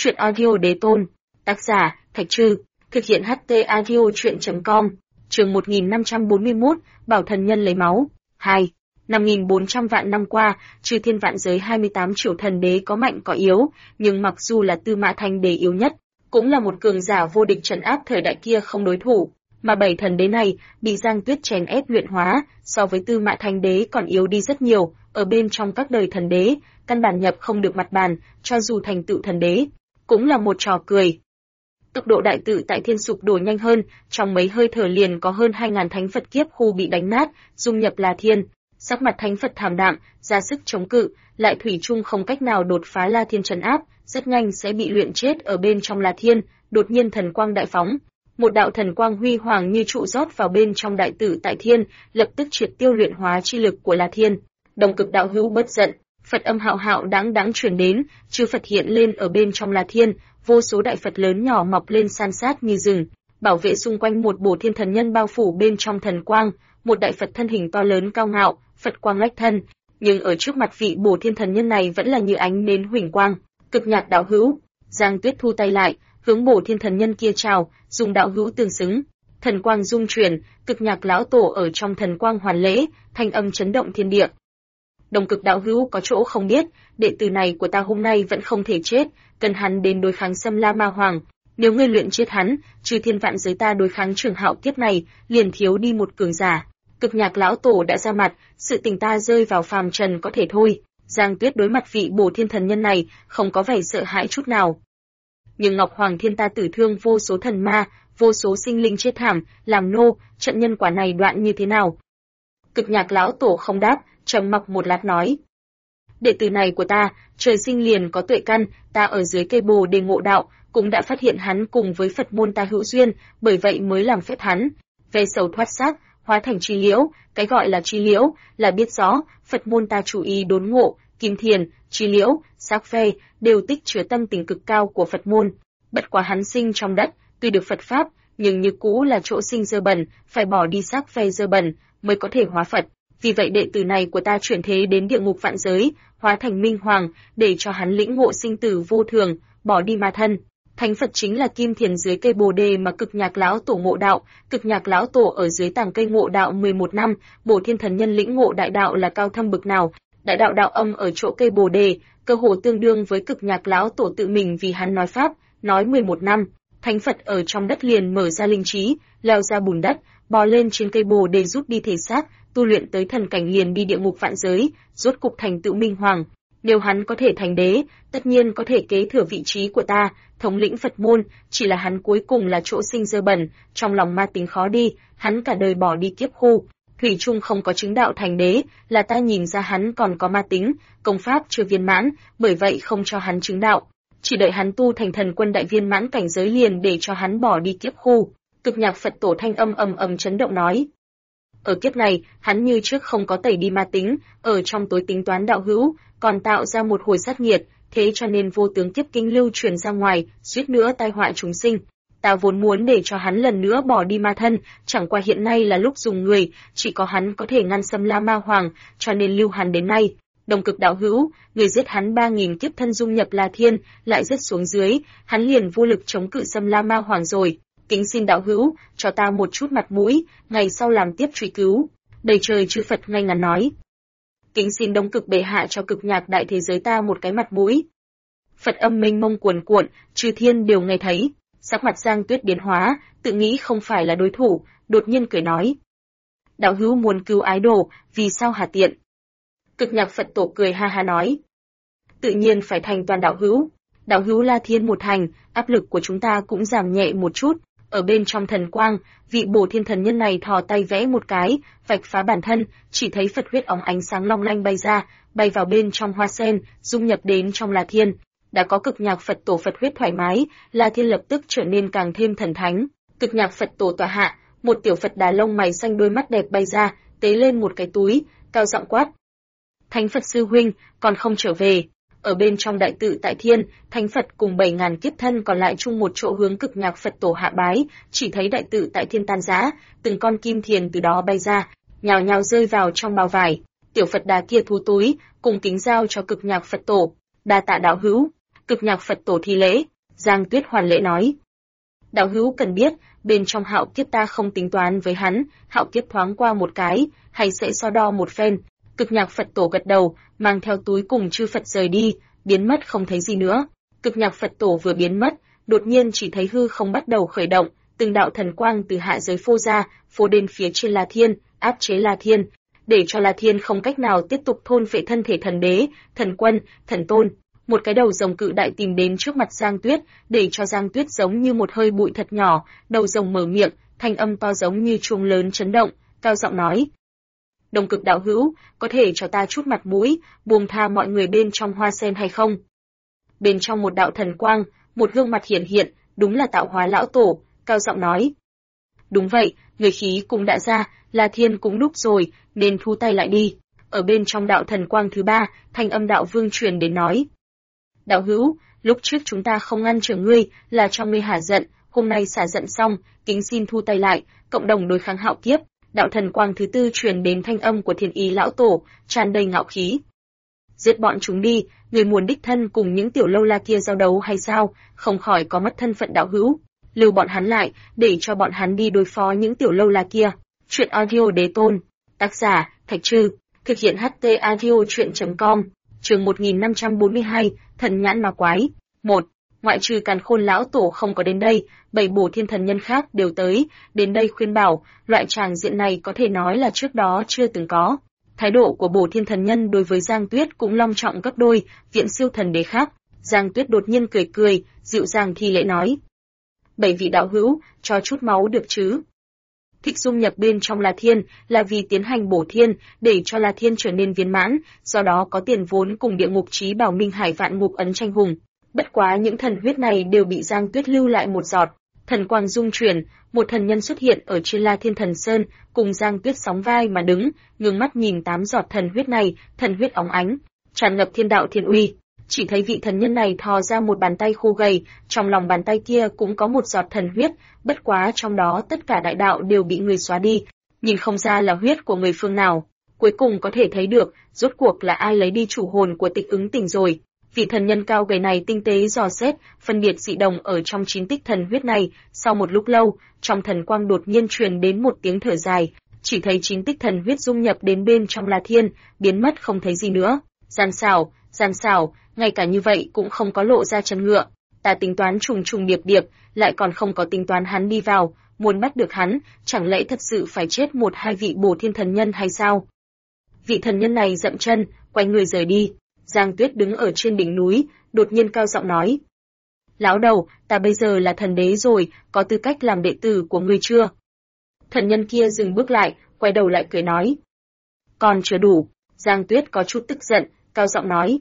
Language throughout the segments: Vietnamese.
Truyện audio đế tôn. Tác giả, Thạch Trư. Thực hiện HT audio truyện.com. Chương 1541, Bảo thần nhân lấy máu. 2. 5.400 vạn năm qua, trừ thiên vạn giới 28 triệu thần đế có mạnh có yếu, nhưng mặc dù là Tư Mã Thanh đế yếu nhất, cũng là một cường giả vô địch trấn áp thời đại kia không đối thủ, mà 7 thần đế này bị Giang Tuyết chèn ép luyện hóa, so với Tư Mã Thanh đế còn yếu đi rất nhiều, ở bên trong các đời thần đế, căn bản nhập không được mặt bàn, cho dù thành tựu thần đế, cũng là một trò cười. Tốc độ đại tự tại thiên sụp đổ nhanh hơn, trong mấy hơi thở liền có hơn 2.000 thánh Phật kiếp khu bị đánh nát, dung nhập La Thiên. Sắc mặt thánh Phật thảm đạm, ra sức chống cự, lại thủy chung không cách nào đột phá La Thiên trấn áp, rất nhanh sẽ bị luyện chết ở bên trong La Thiên. Đột nhiên thần quang đại phóng, một đạo thần quang huy hoàng như trụ rót vào bên trong đại tự tại thiên, lập tức triệt tiêu luyện hóa chi lực của La Thiên. Đồng cực đạo hữu bất giận, Phật âm hạo hạo đáng đáng truyền đến, chư Phật hiện lên ở bên trong La Thiên, vô số đại Phật lớn nhỏ mọc lên san sát như rừng, bảo vệ xung quanh một bổ thiên thần nhân bao phủ bên trong thần quang, một đại Phật thân hình to lớn cao ngạo, Phật quang lách thân, nhưng ở trước mặt vị bổ thiên thần nhân này vẫn là như ánh nến huỳnh quang. Cực nhạc đạo hữu, Giang Tuyết thu tay lại, hướng bổ thiên thần nhân kia chào, dùng đạo hữu tương xứng. Thần quang dung chuyển, cực nhạc lão tổ ở trong thần quang hoàn lễ, thanh âm chấn động thiên địa. Đồng cực đạo hữu có chỗ không biết, đệ tử này của ta hôm nay vẫn không thể chết, cần hắn đến đối kháng Xâm La Ma Hoàng. Nếu ngươi luyện chết hắn, trừ thiên vạn giới ta đối kháng Trường Hạo kiếp này, liền thiếu đi một cường giả. Cực nhạc lão tổ đã ra mặt, sự tình ta rơi vào phàm trần có thể thôi. Giang Tuyết đối mặt vị bổ thiên thần nhân này, không có vẻ sợ hãi chút nào. Nhưng Ngọc Hoàng Thiên ta tử thương vô số thần ma, vô số sinh linh chết thảm, làm nô, trận nhân quả này đoạn như thế nào? Cực nhạc lão tổ không đáp, trầm mặc một lát nói. Đệ tử này của ta, trời sinh liền có tuệ căn, ta ở dưới cây bồ đề ngộ đạo, cũng đã phát hiện hắn cùng với Phật môn ta hữu duyên, bởi vậy mới làm phép hắn. Về sầu thoát xác, hóa thành chi liễu, cái gọi là chi liễu, là biết rõ, Phật môn ta chủ ý đốn ngộ, kim thiền, chi liễu, xác phê, đều tích chứa tâm tình cực cao của Phật môn. Bất quá hắn sinh trong đất, tuy được Phật Pháp, nhưng như cũ là chỗ sinh dơ bẩn, phải bỏ đi xác phê dơ bẩn, mới có thể hóa Phật. Vì vậy đệ tử này của ta chuyển thế đến địa ngục vạn giới, hóa thành Minh Hoàng, để cho hắn lĩnh ngộ sinh tử vô thường, bỏ đi ma thân. Thánh Phật chính là kim thiền dưới cây bồ đề mà cực nhạc lão tổ ngộ đạo, cực nhạc lão tổ ở dưới tàng cây ngộ đạo 11 năm, bổ thiên thần nhân lĩnh ngộ đại đạo là cao thâm bực nào, đại đạo đạo âm ở chỗ cây bồ đề, cơ hồ tương đương với cực nhạc lão tổ tự mình vì hắn nói pháp, nói 11 năm. Thánh Phật ở trong đất liền mở ra linh trí, leo ra bùn đất, bò lên trên cây bồ đề rút đi thể xác, tu luyện tới thần cảnh liền đi địa ngục vạn giới, rốt cục thành tựu Minh Hoàng. Nếu hắn có thể thành đế, tất nhiên có thể kế thừa vị trí của ta, thống lĩnh Phật môn, chỉ là hắn cuối cùng là chỗ sinh dơ bẩn, trong lòng ma tính khó đi, hắn cả đời bỏ đi kiếp khu, thủy chung không có chứng đạo thành đế, là ta nhìn ra hắn còn có ma tính, công pháp chưa viên mãn, bởi vậy không cho hắn chứng đạo, chỉ đợi hắn tu thành thần quân đại viên mãn cảnh giới liền để cho hắn bỏ đi kiếp khu. Cực nhạc Phật tổ thanh âm ầm ầm chấn động nói. Ở kiếp này, hắn như trước không có tẩy đi ma tính, ở trong tối tính toán đạo hữu, còn tạo ra một hồi sát nghiệt, thế cho nên vô tướng kiếp kinh lưu truyền ra ngoài, suýt nữa tai họa chúng sinh. Ta vốn muốn để cho hắn lần nữa bỏ đi ma thân, chẳng qua hiện nay là lúc dùng người, chỉ có hắn có thể ngăn Xâm La Ma Hoàng, cho nên lưu hắn đến nay. Đồng cực đạo hữu, người giết hắn 3.000 kiếp thân dung nhập La Thiên, lại rớt xuống dưới, hắn liền vô lực chống cự Xâm La Ma Hoàng rồi. Kính xin đạo hữu, cho ta một chút mặt mũi, ngày sau làm tiếp truy cứu. Đầy trời chư Phật ngay ngắn nói. Kính xin Đông Cực bệ hạ cho cực nhạc đại thế giới ta một cái mặt mũi. Phật âm mênh mông cuồn cuộn, chư thiên đều nghe thấy. Sắc mặt Giang Tuyết biến hóa, tự nghĩ không phải là đối thủ, đột nhiên cười nói. Đạo hữu muốn cứu ái đồ, vì sao hà tiện? Cực nhạc Phật tổ cười ha ha nói. Tự nhiên phải thành toàn đạo hữu. Đạo hữu La Thiên một thành, áp lực của chúng ta cũng giảm nhẹ một chút. Ở bên trong thần quang, vị bổ thiên thần nhân này thò tay vẽ một cái, vạch phá bản thân, chỉ thấy Phật huyết óng ánh sáng long lanh bay ra, bay vào bên trong hoa sen, dung nhập đến trong La Thiên. Đã có cực nhạc Phật tổ Phật huyết thoải mái, La Thiên lập tức trở nên càng thêm thần thánh. Cực nhạc Phật tổ tọa hạ, một tiểu Phật đà lông mày xanh đôi mắt đẹp bay ra, tế lên một cái túi, cao giọng quát. Thánh Phật sư huynh, còn không trở về. Ở bên trong đại tự tại thiên, Thánh Phật cùng 7.000 kiếp thân còn lại chung một chỗ hướng cực nhạc Phật tổ hạ bái, chỉ thấy đại tự tại thiên tan rã, từng con kim thiền từ đó bay ra, nhào nhào rơi vào trong bao vải. Tiểu Phật đà kia thú túi, cùng kính giao cho cực nhạc Phật tổ. Đa tạ đạo hữu. Cực nhạc Phật tổ thi lễ, Giang Tuyết hoàn lễ nói. Đạo hữu cần biết, bên trong Hạo Kiếp ta không tính toán với hắn, Hạo Kiếp thoáng qua một cái, hay sẽ so đo một phen. Cực Nhạc Phật Tổ gật đầu, mang theo túi cùng chư Phật rời đi, biến mất không thấy gì nữa. Cực Nhạc Phật Tổ vừa biến mất, đột nhiên chỉ thấy hư không bắt đầu khởi động, từng đạo thần quang từ hạ giới phô ra, phô đến phía trên La Thiên, áp chế La Thiên, để cho La Thiên không cách nào tiếp tục thôn phệ thân thể thần đế, thần quân, thần tôn. Một cái đầu rồng cự đại tìm đến trước mặt Giang Tuyết, để cho Giang Tuyết giống như một hơi bụi thật nhỏ, đầu rồng mở miệng, thanh âm to giống như chuông lớn chấn động, cao giọng nói: Đồng Cực đạo hữu, có thể cho ta chút mặt mũi, buông tha mọi người bên trong hoa sen hay không? Bên trong một đạo thần quang, một gương mặt hiển hiện, đúng là Tạo Hóa lão tổ, cao giọng nói: Đúng vậy, người khí cũng đã ra, La Thiên cũng đúc rồi, nên thu tay lại đi. Ở bên trong đạo thần quang thứ ba, thanh âm đạo vương truyền đến nói: Đạo hữu, lúc trước chúng ta không ngăn trở ngươi, là cho ngươi hả giận, hôm nay xả giận xong, kính xin thu tay lại, cộng đồng đối kháng Hạo Kiếp. Đạo thần quang thứ tư truyền đến thanh âm của Thiên Ý lão tổ, tràn đầy ngạo khí. Giết bọn chúng đi, người muốn đích thân cùng những tiểu lâu la kia giao đấu hay sao, không khỏi có mất thân phận đạo hữu. Lưu bọn hắn lại, để cho bọn hắn đi đối phó những tiểu lâu la kia. Chuyện audio đế tôn. Tác giả, Thạch Trư. Thực hiện HT audio chuyện.com. Chương 1542, Thần nhãn ma quái. 1. Ngoại trừ Càn Khôn lão tổ không có đến đây, 7 bổ thiên thần nhân khác đều tới, đến đây khuyên bảo, loại tràng diện này có thể nói là trước đó chưa từng có. Thái độ của bổ thiên thần nhân đối với Giang Tuyết cũng long trọng gấp đôi, viện siêu thần đế khác. Giang Tuyết đột nhiên cười cười, dịu dàng thi lễ nói: 7 vị đạo hữu, cho chút máu được chứ? Thích dung nhập bên trong La Thiên là vì tiến hành bổ thiên, để cho La Thiên trở nên viên mãn, do đó có tiền vốn cùng địa ngục chí bảo Minh Hải Vạn Ngục ấn tranh hùng. Bất quá những thần huyết này đều bị Giang Tuyết lưu lại một giọt. Thần quang dung chuyển, một thần nhân xuất hiện ở trên La Thiên Thần Sơn, cùng Giang Tuyết sóng vai mà đứng, ngước mắt nhìn 8 giọt thần huyết này, thần huyết óng ánh, tràn ngập thiên đạo thiên uy. Chỉ thấy vị thần nhân này thò ra một bàn tay khô gầy, trong lòng bàn tay kia cũng có một giọt thần huyết, bất quá trong đó tất cả đại đạo đều bị người xóa đi, nhìn không ra là huyết của người phương nào. Cuối cùng có thể thấy được, rốt cuộc là ai lấy đi chủ hồn của Tịch Ứng Tình rồi. Vị thần nhân cao gầy này tinh tế dò xét, phân biệt dị đồng ở trong 9 tích thần huyết này, sau một lúc lâu, trong thần quang đột nhiên truyền đến một tiếng thở dài, chỉ thấy 9 tích thần huyết dung nhập đến bên trong La Thiên, biến mất không thấy gì nữa. Gian xảo, ngay cả như vậy cũng không có lộ ra chân ngựa. Ta tính toán trùng trùng điệp điệp, lại còn không có tính toán hắn đi vào, muốn bắt được hắn, chẳng lẽ thật sự phải chết 1-2 vị bổ thiên thần nhân hay sao? Vị thần nhân này dậm chân, quay người rời đi. Giang Tuyết đứng ở trên đỉnh núi, đột nhiên cao giọng nói: Lão đầu, ta bây giờ là thần đế rồi, có tư cách làm đệ tử của ngươi chưa? Thần nhân kia dừng bước lại, quay đầu lại cười nói: Còn chưa đủ. Giang Tuyết có chút tức giận, cao giọng nói: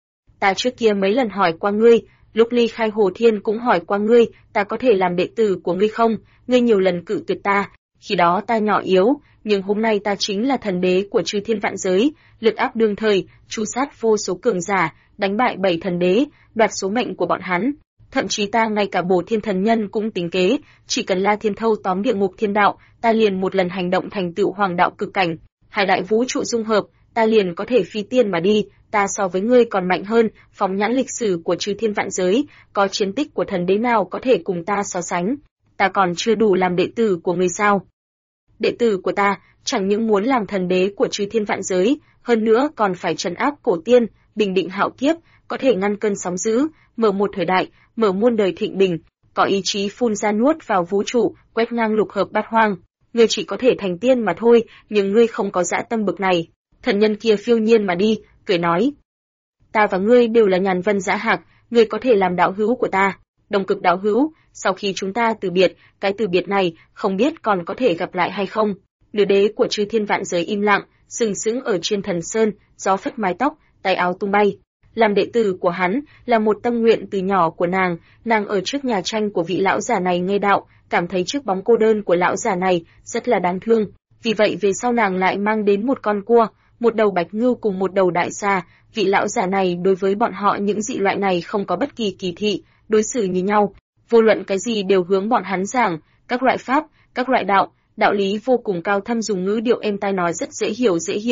Ta trước kia mấy lần hỏi qua ngươi, lúc ly khai Hồ Thiên cũng hỏi qua ngươi, ta có thể làm đệ tử của ngươi không? Ngươi nhiều lần cự tuyệt ta, khi đó ta nhỏ yếu, nhưng hôm nay ta chính là thần đế của chư thiên vạn giới, lực áp đương thời, tru sát vô số cường giả, đánh bại 7 thần đế, đoạt số mệnh của bọn hắn. Thậm chí ta ngay cả bổ thiên thần nhân cũng tính kế, chỉ cần La Thiên thâu tóm địa ngục thiên đạo, ta liền một lần hành động thành tựu hoàng đạo cực cảnh, hai đại vũ trụ dung hợp, ta liền có thể phi tiên mà đi. Ta so với ngươi còn mạnh hơn, phóng nhãn lịch sử của chư thiên vạn giới, có chiến tích của thần đế nào có thể cùng ta so sánh? Ta còn chưa đủ làm đệ tử của ngươi sao? Đệ tử của ta, chẳng những muốn làm thần đế của chư thiên vạn giới, hơn nữa còn phải trấn áp cổ tiên, bình định Hạo Kiếp, có thể ngăn cơn sóng dữ, mở một thời đại, mở muôn đời thịnh bình, có ý chí phun ra nuốt vào vũ trụ, quét ngang lục hợp bát hoang. Ngươi chỉ có thể thành tiên mà thôi, nhưng ngươi không có dã tâm bực này. Thần nhân kia phiêu nhiên mà đi, cười nói: Ta và ngươi đều là nhàn vân dã hạc, ngươi có thể làm đạo hữu của ta. Đồng Cực đạo hữu, sau khi chúng ta từ biệt, cái từ biệt này không biết còn có thể gặp lại hay không? Nữ đế của chư thiên vạn giới im lặng, sừng sững ở trên thần sơn, gió phất mái tóc, tay áo tung bay. Làm đệ tử của hắn là một tâm nguyện từ nhỏ của nàng ở trước nhà tranh của vị lão giả này nghe đạo, cảm thấy chiếc bóng cô đơn của lão giả này rất là đáng thương. Vì vậy về sau nàng lại mang đến một con cua, một đầu bạch ngưu cùng một đầu đại xà. Vị lão giả này đối với bọn họ những dị loại này không có bất kỳ kỳ thị, đối xử như nhau, vô luận cái gì đều hướng bọn hắn giảng, các loại pháp, các loại đạo lý vô cùng cao thâm, dùng ngữ điệu êm tai nói rất dễ hiểu.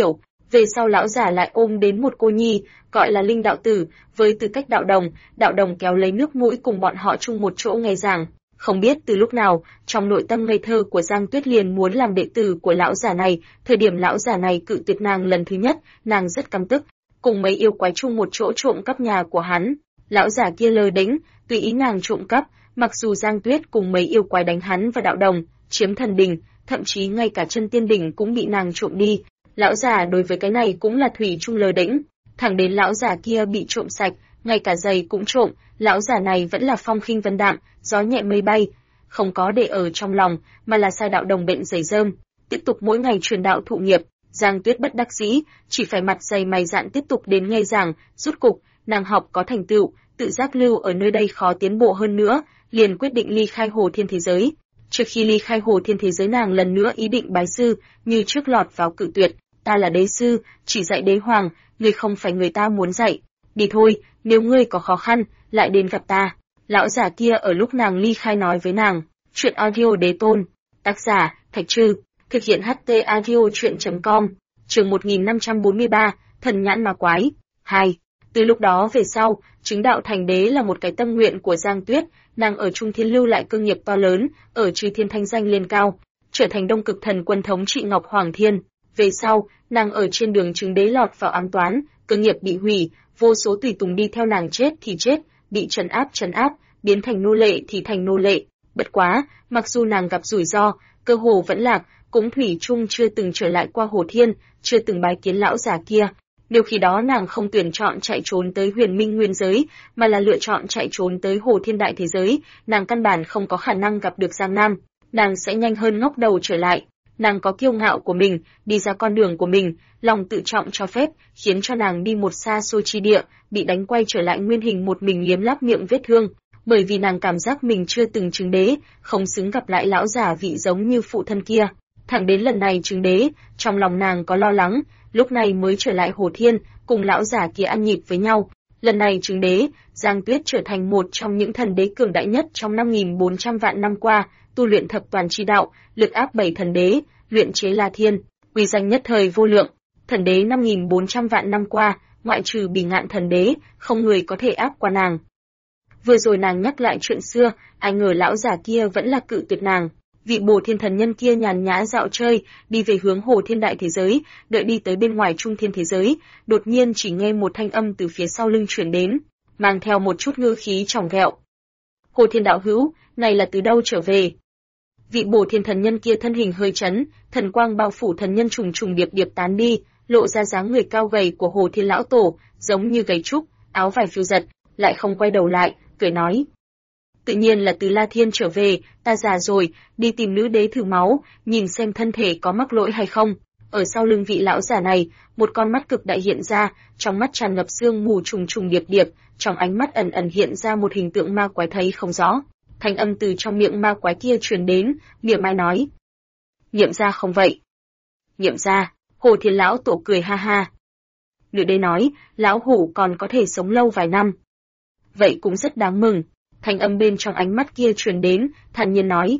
Về sau lão giả lại ôm đến một cô nhi, gọi là Linh đạo tử, với tư cách đạo đồng kéo lấy nước mũi cùng bọn họ chung một chỗ nghe giảng. Không biết từ lúc nào, trong nội tâm ngây thơ của Giang Tuyết liền muốn làm đệ tử của lão giả này, thời điểm lão giả này cự tuyệt nàng lần thứ nhất, nàng rất căm tức, cùng mấy yêu quái chung một chỗ trộm cắp nhà của hắn. Lão giả kia lơ đễnh, tùy ý nàng trộm cắp, mặc dù Giang Tuyết cùng mấy yêu quái đánh hắn và đạo đồng, chiếm thần đỉnh, thậm chí ngay cả chân tiên đỉnh cũng bị nàng trộm đi. Lão giả đối với cái này cũng là thủy chung lơ đễnh, thẳng đến lão giả kia bị trộm sạch, ngay cả giày cũng trộm, lão giả này vẫn là phong khinh vân đạm, gió nhẹ mây bay, không có để ở trong lòng, mà là sai đạo đồng bệnh giày rơm, tiếp tục mỗi ngày truyền đạo thụ nghiệp. Giang Tuyết bất đắc dĩ, chỉ phải mặt dày mày dạn tiếp tục đến nghe giảng, rút cục, nàng học có thành tựu, tự giác lưu ở nơi đây khó tiến bộ hơn nữa, liền quyết định ly khai Hồ Thiên thế giới. Trước khi ly khai Hồ Thiên thế giới nàng lần nữa ý định bái sư, như trước lọt vào cự tuyệt, ta là đế sư, chỉ dạy đế hoàng, ngươi không phải người ta muốn dạy. Đi thôi, nếu ngươi có khó khăn, lại đến gặp ta. Lão giả kia ở lúc nàng ly khai nói với nàng, chuyện audio đế tôn, tác giả, Thạch Trư, thực hiện HT audio chuyện.com, chương 1543, thần nhãn ma quái. 2. Từ lúc đó về sau, chứng đạo thành đế là một cái tâm nguyện của Giang Tuyết, nàng ở Trung Thiên lưu lại cơ nghiệp to lớn, ở Chư Thiên thanh danh lên cao, trở thành Đông Cực Thần Quân thống trị Ngọc Hoàng Thiên. Về sau, nàng ở trên đường chứng đế lọt vào ám toán, cơ nghiệp bị hủy, vô số tùy tùng đi theo nàng chết thì chết, bị trấn áp, biến thành nô lệ thì thành nô lệ. Bất quá, mặc dù nàng gặp rủi ro, cơ hồ vẫn lạc, cũng thủy chung chưa từng trở lại qua Hồ Thiên, chưa từng bái kiến lão già kia. Nếu khi đó nàng không tuyển chọn chạy trốn tới Huyền Minh Nguyên giới, mà là lựa chọn chạy trốn tới Hồ Thiên đại thế giới, nàng căn bản không có khả năng gặp được Giang Nam, nàng sẽ nhanh hơn ngóc đầu trở lại. Nàng có kiêu ngạo của mình, đi ra con đường của mình, lòng tự trọng cho phép, khiến cho nàng đi một xa xôi chi địa, bị đánh quay trở lại nguyên hình một mình liếm láp miệng vết thương, bởi vì nàng cảm giác mình chưa từng chứng đế, không xứng gặp lại lão giả vị giống như phụ thân kia. Thẳng đến lần này chứng đế, trong lòng nàng có lo lắng, lúc này mới trở lại Hồ Thiên, cùng lão giả kia ăn nhịp với nhau. Lần này chứng đế, Giang Tuyết trở thành một trong những thần đế cường đại nhất trong 5.400 vạn năm qua, tu luyện thập toàn chi đạo, lực áp 7 thần đế, luyện chế La Thiên, uy danh nhất thời vô lượng. Thần đế 5.400 vạn năm qua, ngoại trừ Bỉ Ngạn thần đế, không người có thể áp qua nàng. Vừa rồi nàng nhắc lại chuyện xưa, ai ngờ lão giả kia vẫn là cự tuyệt nàng. Vị Bồ Thiên thần nhân kia nhàn nhã dạo chơi, đi về hướng Hồ Thiên đại thế giới, đợi đi tới bên ngoài Trung Thiên thế giới, đột nhiên chỉ nghe một thanh âm từ phía sau lưng truyền đến, mang theo một chút ngữ khí tròng ghẹo. Hồ Thiên đạo hữu, này là từ đâu trở về? Vị Bồ Thiên thần nhân kia thân hình hơi chấn, thần quang bao phủ thần nhân trùng trùng điệp điệp tán đi, lộ ra dáng người cao gầy của Hồ Thiên lão tổ, giống như gầy trúc, áo vải phiêu giật, lại không quay đầu lại, cười nói: tự nhiên là từ La Thiên trở về, ta già rồi, đi tìm nữ đế thử máu, nhìn xem thân thể có mắc lỗi hay không. Ở sau lưng vị lão giả này, một con mắt cực đại hiện ra, trong mắt tràn ngập sương mù trùng trùng điệp điệp, trong ánh mắt ẩn ẩn hiện ra một hình tượng ma quái thấy không rõ. Thanh âm từ trong miệng ma quái kia truyền đến, mỉa mai nói: Nghiệm ra không vậy? Nghiệm ra, Hồ Thiên lão tổ cười ha ha. Nữ đế nói, lão hủ còn có thể sống lâu vài năm. Vậy cũng rất đáng mừng. Thanh âm bên trong ánh mắt kia truyền đến, thản nhiên nói: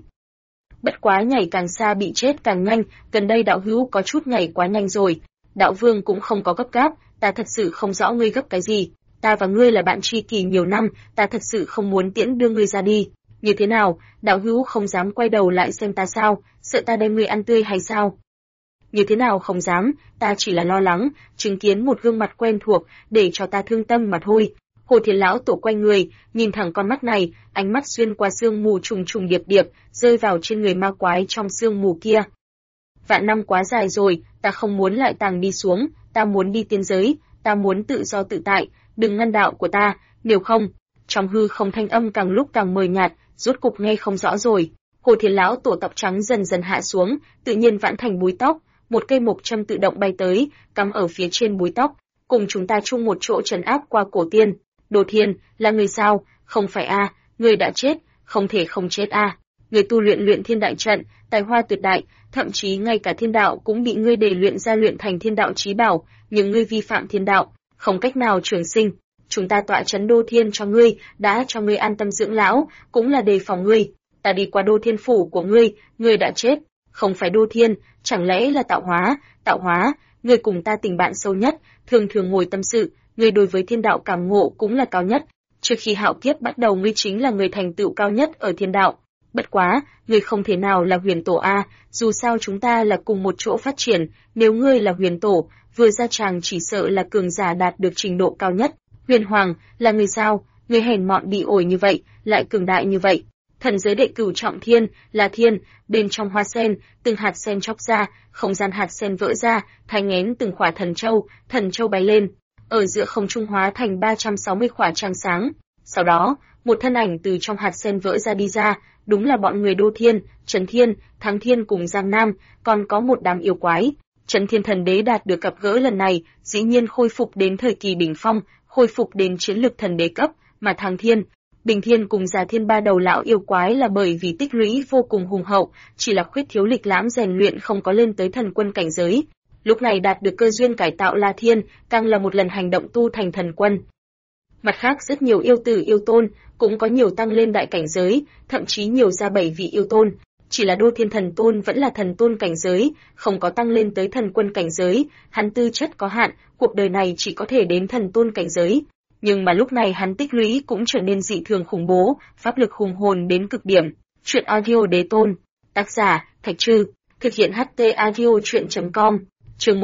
bất quá nhảy càng xa bị chết càng nhanh, gần đây đạo hữu có chút nhảy quá nhanh rồi. Đạo vương cũng không có gấp gáp, ta thật sự không rõ ngươi gấp cái gì. Ta và ngươi là bạn tri kỷ nhiều năm, ta thật sự không muốn tiễn đưa ngươi ra đi. Như thế nào, đạo hữu không dám quay đầu lại xem ta sao, sợ ta đem ngươi ăn tươi hay sao? Như thế nào không dám, ta chỉ là lo lắng, chứng kiến một gương mặt quen thuộc, để cho ta thương tâm mà thôi. Hồ Thiên lão tổ quay người, nhìn thẳng con mắt này, ánh mắt xuyên qua sương mù trùng trùng điệp điệp, rơi vào trên người ma quái trong sương mù kia. Vạn năm quá dài rồi, ta không muốn lại tàng đi xuống, ta muốn đi tiên giới, ta muốn tự do tự tại, đừng ngăn đạo của ta, nếu không. Trong hư không thanh âm càng lúc càng mờ nhạt, rốt cục nghe không rõ rồi. Hồ Thiên lão tổ tóc trắng dần dần hạ xuống, tự nhiên vãn thành búi tóc, một cây mộc châm tự động bay tới, cắm ở phía trên búi tóc, cùng chúng ta chung một chỗ trấn áp qua cổ tiên. Đồ Thiên, là người sao? Không phải a, người đã chết, không thể không chết a. Người tu luyện luyện thiên đại trận, tài hoa tuyệt đại, thậm chí ngay cả thiên đạo cũng bị ngươi để luyện ra luyện thành thiên đạo chí bảo, nhưng ngươi vi phạm thiên đạo, không cách nào trường sinh. Chúng ta tọa trấn Đô Thiên cho ngươi, đã cho ngươi an tâm dưỡng lão, cũng là đề phòng ngươi. Ta đi qua Đô Thiên phủ của ngươi đã chết, không phải Đô Thiên, chẳng lẽ là tạo hóa, người cùng ta tình bạn sâu nhất, thường thường ngồi tâm sự, người đối với thiên đạo cảm ngộ cũng là cao nhất. Trước khi hạo kiếp bắt đầu ngươi chính là người thành tựu cao nhất ở thiên đạo. Bất quá, ngươi không thể nào là huyền tổ a, dù sao chúng ta là cùng một chỗ phát triển, nếu ngươi là huyền tổ, vừa ra tràng chỉ sợ là cường giả đạt được trình độ cao nhất. Huyền hoàng, là người sao? Người hèn mọn bị ổi như vậy, lại cường đại như vậy. Thần giới đệ cửu trọng thiên, là thiên, bên trong hoa sen, từng hạt sen chóc ra, không gian hạt sen vỡ ra, thành ngén từng khỏa thần châu bay lên, ở giữa không trung hóa thành 360 khỏa trăng sáng. Sau đó, một thân ảnh từ trong hạt sen vỡ ra đi ra, đúng là bọn người Đô Thiên, Trấn Thiên, Thắng Thiên cùng Giang Nam, còn có một đám yêu quái. Trấn Thiên thần đế đạt được gặp gỡ lần này, dĩ nhiên khôi phục đến thời kỳ đỉnh phong, khôi phục đến chiến lực thần đế cấp, mà Thắng Thiên, Bình Thiên cùng Già Thiên ba đầu lão yêu quái là bởi vì tích lũy vô cùng hùng hậu, chỉ là khuyết thiếu lịch lãm rèn luyện không có lên tới thần quân cảnh giới. Lúc này đạt được cơ duyên cải tạo La Thiên, càng là một lần hành động tu thành thần quân. Mặt khác rất nhiều yêu tử yêu tôn, cũng có nhiều tăng lên đại cảnh giới, thậm chí nhiều ra 7 vị yêu tôn. Chỉ là Đô Thiên thần tôn vẫn là thần tôn cảnh giới, không có tăng lên tới thần quân cảnh giới, hắn tư chất có hạn, cuộc đời này chỉ có thể đến thần tôn cảnh giới. Nhưng mà lúc này hắn tích lũy cũng trở nên dị thường khủng bố, pháp lực hùng hồn đến cực điểm. Truyện audio đế tôn, tác giả Thạch Trư, thực hiện HT audio truyện.com, chương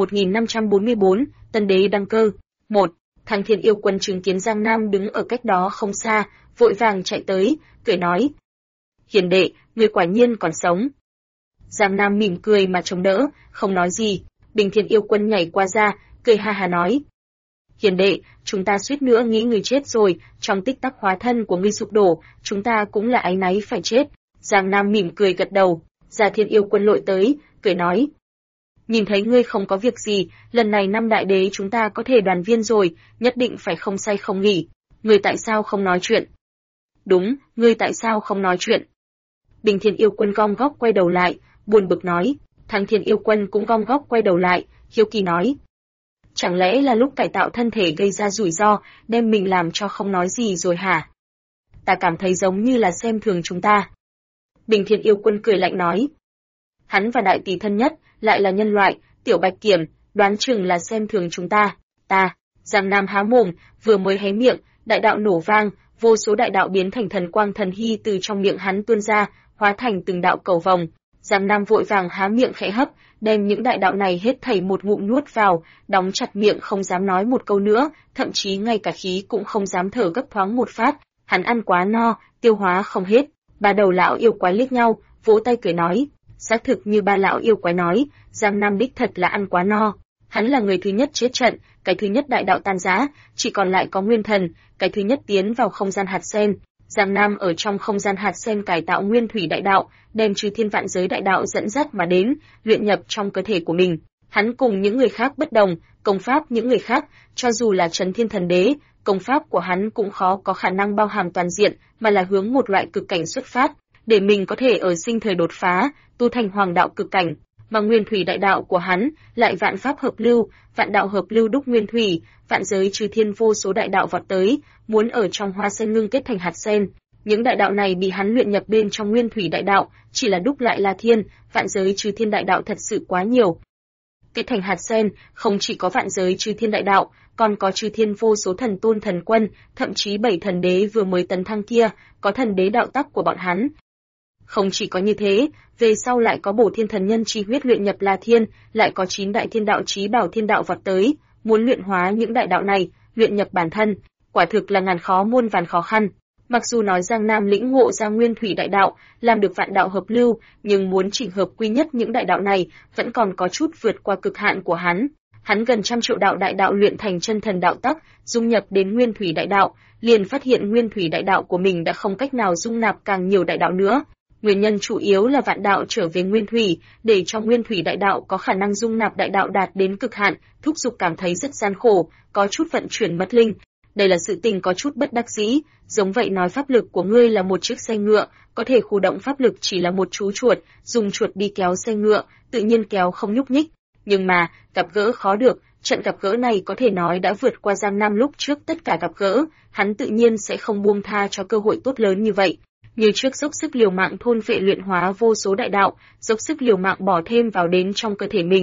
1544, Tân đế đăng cơ. 1. Thăng Thiên yêu quân chứng kiến Giang Nam đứng ở cách đó không xa, vội vàng chạy tới, cười nói: "Hiền đệ, người quả nhiên còn sống." Giang Nam mỉm cười mà chống đỡ, không nói gì. Bình Thiên yêu quân nhảy qua ra, cười ha ha nói: "Hiền đệ, chúng ta suýt nữa nghĩ người chết rồi, trong tích tắc hóa thân của ngươi sụp đổ, chúng ta cũng là áy náy phải chết." Giang Nam mỉm cười gật đầu. Già Thiên yêu quân lội tới, cười nói: "Nhìn thấy ngươi không có việc gì, lần này năm đại đế chúng ta có thể đoàn viên rồi, nhất định phải không say không nghỉ. Ngươi tại sao không nói chuyện?" "Đúng, ngươi tại sao không nói chuyện?" Bình Thiên yêu quân gom góc quay đầu lại, buồn bực nói. Thắng Thiên yêu quân cũng gom góc quay đầu lại, hiếu kỳ nói: "Chẳng lẽ là lúc cải tạo thân thể gây ra rủi ro, đem mình làm cho không nói gì rồi hả?" "Ta cảm thấy giống như là xem thường chúng ta." Bình Thiên yêu quân cười lạnh nói: "Hắn và đại tỷ thân nhất, lại là nhân loại, tiểu Bạch Kiểm, đoán chừng là xem thường chúng ta." "Ta." Giang Nam há mồm, vừa mới hé miệng, đại đạo nổ vang, vô số đại đạo biến thành thần quang thần hy từ trong miệng hắn tuôn ra, hóa thành từng đạo cầu vồng. Giang Nam vội vàng há miệng khẽ hấp, đem những đại đạo này hết thảy một ngụm nuốt vào, đóng chặt miệng không dám nói một câu nữa, thậm chí ngay cả khí cũng không dám thở gấp thoáng một phát. Hắn ăn quá no, tiêu hóa không hết. Ba đầu lão yêu quái liếc nhau, vỗ tay cười nói: "Xác thực như ba lão yêu quái nói, Giang Nam đích thật là ăn quá no." Hắn là người thứ nhất chết trận, cái thứ nhất đại đạo tan rã, chỉ còn lại có nguyên thần, cái thứ nhất tiến vào không gian hạt sen. Giang Nam ở trong không gian hạt sen cải tạo nguyên thủy đại đạo, đem chư thiên vạn giới đại đạo dẫn dắt mà đến, luyện nhập trong cơ thể của mình. Hắn cùng những người khác bất đồng, công pháp những người khác, cho dù là Trấn Thiên thần đế, công pháp của hắn cũng khó có khả năng bao hàm toàn diện, mà là hướng một loại cực cảnh xuất phát, để mình có thể ở sinh thời đột phá, tu thành hoàng đạo cực cảnh. Mà nguyên thủy đại đạo của hắn lại vạn pháp hợp lưu, vạn đạo hợp lưu đúc nguyên thủy, vạn giới chư thiên vô số đại đạo vọt tới, muốn ở trong hoa sen ngưng kết thành hạt sen. Những đại đạo này bị hắn luyện nhập bên trong nguyên thủy đại đạo, chỉ là đúc lại là thiên, vạn giới chư thiên đại đạo thật sự quá nhiều. Kết thành hạt sen, không chỉ có vạn giới chư thiên đại đạo, còn có chư thiên vô số thần tôn thần quân, thậm chí 7 thần đế vừa mới tấn thăng kia, có thần đế đạo tắc của bọn hắn. Không chỉ có như thế, về sau lại có bổ thiên thần nhân chi huyết luyện nhập La Thiên, lại có 9 đại thiên đạo chí bảo thiên đạo vọt tới, muốn luyện hóa những đại đạo này, luyện nhập bản thân, quả thực là ngàn khó muôn vàn khó khăn. Mặc dù nói Giang Nam lĩnh ngộ ra nguyên thủy đại đạo, làm được vạn đạo hợp lưu, nhưng muốn chỉnh hợp quy nhất những đại đạo này, vẫn còn có chút vượt qua cực hạn của hắn. Hắn gần 100 triệu đạo đại đạo luyện thành chân thần đạo tắc, dung nhập đến nguyên thủy đại đạo, liền phát hiện nguyên thủy đại đạo của mình đã không cách nào dung nạp càng nhiều đại đạo nữa. Nguyên nhân chủ yếu là vạn đạo trở về nguyên thủy, để cho nguyên thủy đại đạo có khả năng dung nạp đại đạo đạt đến cực hạn, thúc giục cảm thấy rất gian khổ, có chút vận chuyển mất linh. Đây là sự tình có chút bất đắc dĩ, giống vậy nói pháp lực của ngươi là một chiếc xe ngựa, có thể khu động pháp lực chỉ là một chú chuột, dùng chuột đi kéo xe ngựa, tự nhiên kéo không nhúc nhích. Nhưng mà, gặp gỡ khó được, trận gặp gỡ này có thể nói đã vượt qua Giang Nam lúc trước tất cả gặp gỡ, hắn tự nhiên sẽ không buông tha cho cơ hội tốt lớn như vậy. Như trước dốc sức liều mạng thôn phệ luyện hóa vô số đại đạo, dốc sức liều mạng bỏ thêm vào đến trong cơ thể mình.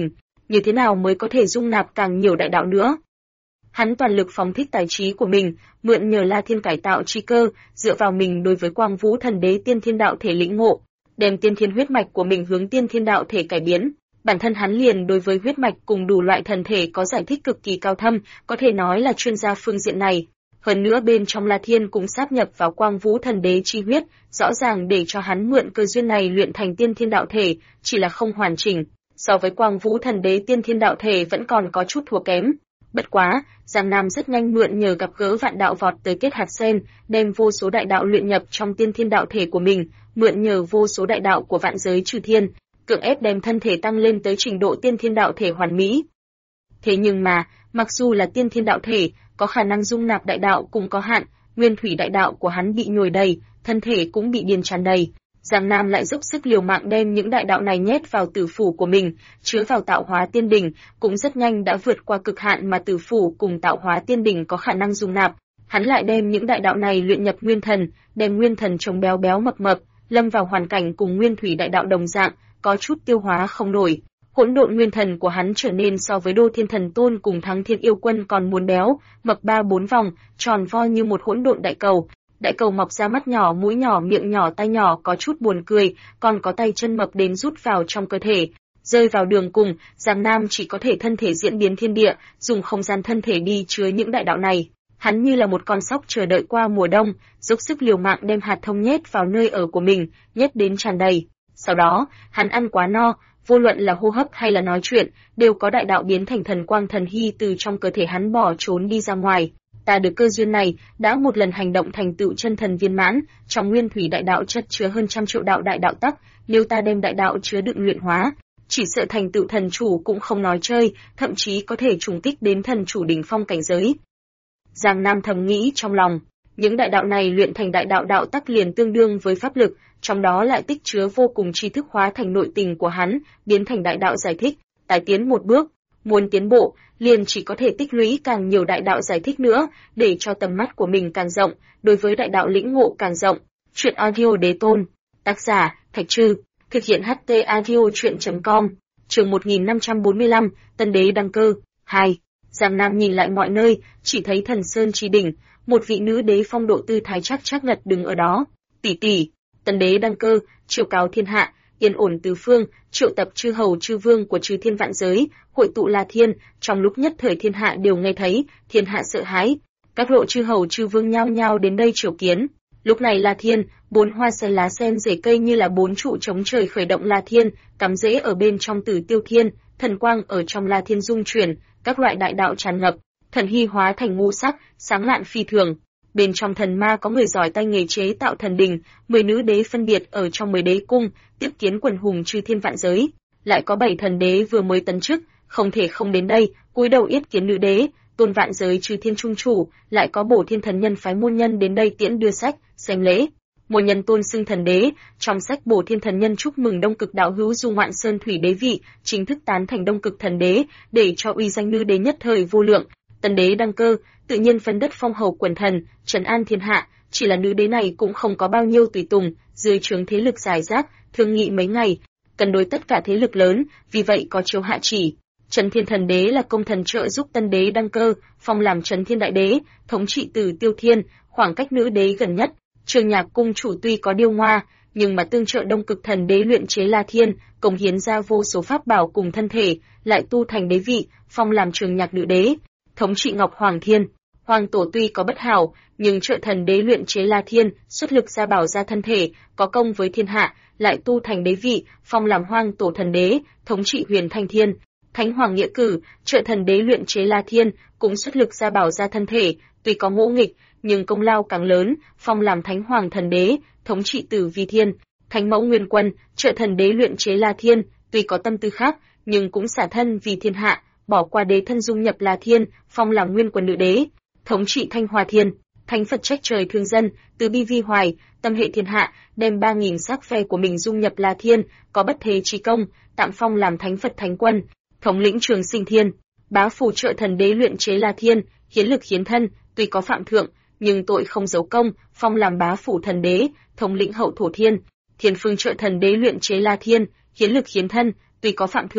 như thế nào mới có thể dung nạp càng nhiều đại đạo nữa. Hắn toàn lực phóng thích tài trí của mình, mượn nhờ La Thiên cải tạo chi cơ, dựa vào mình đối với Quang Vũ Thần Đế Tiên Thiên Đạo Thể lĩnh ngộ, đem tiên thiên huyết mạch của mình hướng Tiên Thiên Đạo Thể cải biến. Bản thân hắn liền đối với huyết mạch cùng đủ loại thần thể có giải thích cực kỳ cao thâm, có thể nói là chuyên gia phương diện này. Hơn nữa bên trong La Thiên cũng sáp nhập vào Quang Vũ Thần Đế chi huyết, rõ ràng để cho hắn mượn cơ duyên này luyện thành Tiên Thiên Đạo Thể, chỉ là không hoàn chỉnh. So với Quang Vũ Thần Đế Tiên Thiên Đạo Thể vẫn còn có chút thua kém. Bất quá, Giang Nam rất nhanh mượn nhờ gặp gỡ vạn đạo vọt tới kết hạt sen, đem vô số đại đạo luyện nhập trong Tiên Thiên Đạo Thể của mình, mượn nhờ vô số đại đạo của vạn giới trừ thiên, cưỡng ép đem thân thể tăng lên tới trình độ Tiên Thiên Đạo Thể hoàn mỹ. Thế nhưng mà, mặc dù là Tiên Thiên Đạo Thể, có khả năng dung nạp đại đạo cũng có hạn, nguyên thủy đại đạo của hắn bị nhồi đầy, thân thể cũng bị điền tràn đầy. Giang Nam lại dốc sức liều mạng đem những đại đạo này nhét vào tử phủ của mình, chứa vào tạo hóa tiên đỉnh, cũng rất nhanh đã vượt qua cực hạn mà tử phủ cùng tạo hóa tiên đỉnh có khả năng dung nạp. Hắn lại đem những đại đạo này luyện nhập nguyên thần, đem nguyên thần trông béo béo mập mập, lâm vào hoàn cảnh cùng nguyên thủy đại đạo đồng dạng, có chút tiêu hóa không nổi. Hỗn độn nguyên thần của hắn trở nên so với Đô Thiên Thần Tôn cùng Thắng Thiên Yêu Quân còn muốn béo, mập 3-4 vòng, tròn vo như một hỗn độn đại cầu. Đại cầu mọc ra mắt nhỏ, mũi nhỏ, miệng nhỏ, tai nhỏ, có chút buồn cười, còn có tay chân mập đến rút vào trong cơ thể. Rơi vào đường cùng, Giang Nam chỉ có thể thân thể diễn biến thiên địa, dùng không gian thân thể đi chứa những đại đạo này. Hắn như là một con sóc chờ đợi qua mùa đông, dốc sức liều mạng đem hạt thông nhét vào nơi ở của mình, nhét đến tràn đầy. Sau đó, hắn ăn quá no, vô luận là hô hấp hay là nói chuyện, đều có đại đạo biến thành thần quang thần hy từ trong cơ thể hắn bỏ trốn đi ra ngoài. Ta được cơ duyên này, đã một lần hành động thành tựu chân thần viên mãn, trong nguyên thủy đại đạo chất chứa hơn 100 triệu đạo đại đạo tắc, nếu ta đem đại đạo chứa đựng luyện hóa, chỉ sợ thành tựu thần chủ cũng không nói chơi, thậm chí có thể trùng kích đến thần chủ đỉnh phong cảnh giới. Giang Nam thầm nghĩ trong lòng, những đại đạo này luyện thành đại đạo đạo tắc liền tương đương với pháp lực, trong đó lại tích chứa vô cùng tri thức hóa thành nội tình của hắn, biến thành đại đạo giải thích, tái tiến một bước, muốn tiến bộ, liền chỉ có thể tích lũy càng nhiều đại đạo giải thích nữa, để cho tầm mắt của mình càng rộng, đối với đại đạo lĩnh ngộ càng rộng. Truyện audio đế tôn, tác giả, Thạch Trư, thực hiện HT audio truyện.com, chương 1545, Tân Đế đăng cơ, 2. Giang Nam nhìn lại mọi nơi, chỉ thấy Thần Sơn chi đỉnh, một vị nữ đế phong độ tư thái chắc chắc ngật đứng ở đó. Tỷ tỷ, Tân Đế đăng cơ, chiêu cáo thiên hạ, yên ổn tứ phương, triệu tập chư hầu chư vương của chư thiên vạn giới, hội tụ La Thiên, trong lúc nhất thời thiên hạ đều nghe thấy, thiên hạ sợ hãi. Các lộ chư hầu chư vương nhao nhao đến đây triều kiến. Lúc này La Thiên, 4 hoa sen lá sen rễ cây như là 4 trụ chống trời khởi động La Thiên, cắm rễ ở bên trong Tử Tiêu Thiên, thần quang ở trong La Thiên dung chuyển, các loại đại đạo tràn ngập, thần hy hóa thành ngũ sắc, sáng lạn phi thường. Bên trong thần ma có người giỏi tay nghề chế tạo thần đình, 10 nữ đế phân biệt ở trong 10 đế cung, tiếp kiến quần hùng chư thiên vạn giới. Lại có 7 thần đế vừa mới tấn chức, không thể không đến đây, cúi đầu yết kiến nữ đế, tôn vạn giới chư thiên trung chủ, lại có Bổ Thiên thần nhân phái môn nhân đến đây tiễn đưa sách, xem lễ. Môn nhân tôn xưng thần đế, trong sách Bổ Thiên thần nhân chúc mừng Đông Cực đạo hữu Du Ngoạn Sơn thủy đế vị, chính thức tán thành Đông Cực thần đế, để cho uy danh nữ đế nhất thời vô lượng. Tân đế đăng cơ, tự nhiên phân đất phong hầu quần thần, trấn an thiên hạ, chỉ là nữ đế này cũng không có bao nhiêu tùy tùng, dưới trướng thế lực giải rác, thương nghị mấy ngày, cân đối tất cả thế lực lớn, vì vậy có chiếu hạ chỉ. Trấn Thiên thần đế là công thần trợ giúp Tân đế đăng cơ, phong làm Trấn Thiên đại đế, thống trị Tử Tiêu Thiên, khoảng cách nữ đế gần nhất. Trường Nhạc cung chủ tuy có điêu ngoa, nhưng mà tương trợ Đông Cực thần đế luyện chế La Thiên, cống hiến ra vô số pháp bảo cùng thân thể, lại tu thành đế vị, phong làm Trường Nhạc nữ đế, thống trị Ngọc Hoàng Thiên. Hoàng tổ tuy có bất hảo, nhưng trợ thần đế luyện chế La Thiên, xuất lực ra bảo ra thân thể, có công với thiên hạ, lại tu thành đế vị, phong làm Hoàng tổ thần đế, thống trị Huyền Thanh Thiên. Thánh Hoàng Nghĩa Cử, trợ thần đế luyện chế La Thiên, cũng xuất lực ra bảo ra thân thể, tuy có ngỗ nghịch, nhưng công lao càng lớn, phong làm Thánh Hoàng thần đế, thống trị Tử Vi Thiên. Thánh Mẫu Nguyên Quân, trợ thần đế luyện chế La Thiên, tuy có tâm tư khác, nhưng cũng xả thân vì thiên hạ, bỏ qua đế thân dung nhập La Thiên, phong làm Nguyên Quân nữ đế, thống trị Thanh Hoa Thiên. Thánh Phật trách trời thương dân, từ bi vi hoài, tâm hệ thiên hạ, đem 3000 sắc phe của mình dung nhập La Thiên, có bất thế chí công, tạm phong làm Thánh Phật Thánh Quân, thống lĩnh Trường Sinh Thiên. Bá phù trợ thần đế luyện chế La Thiên, hiến lực hiến thân, tuy có phạm thượng, nhưng tội không giấu công, phong làm bá phủ thần đế, thống lĩnh Hậu Thổ Thiên. Thiên Phương trợ thần đế luyện chế La Thiên, hiến lực hiến thân, tuy có phạm thượng,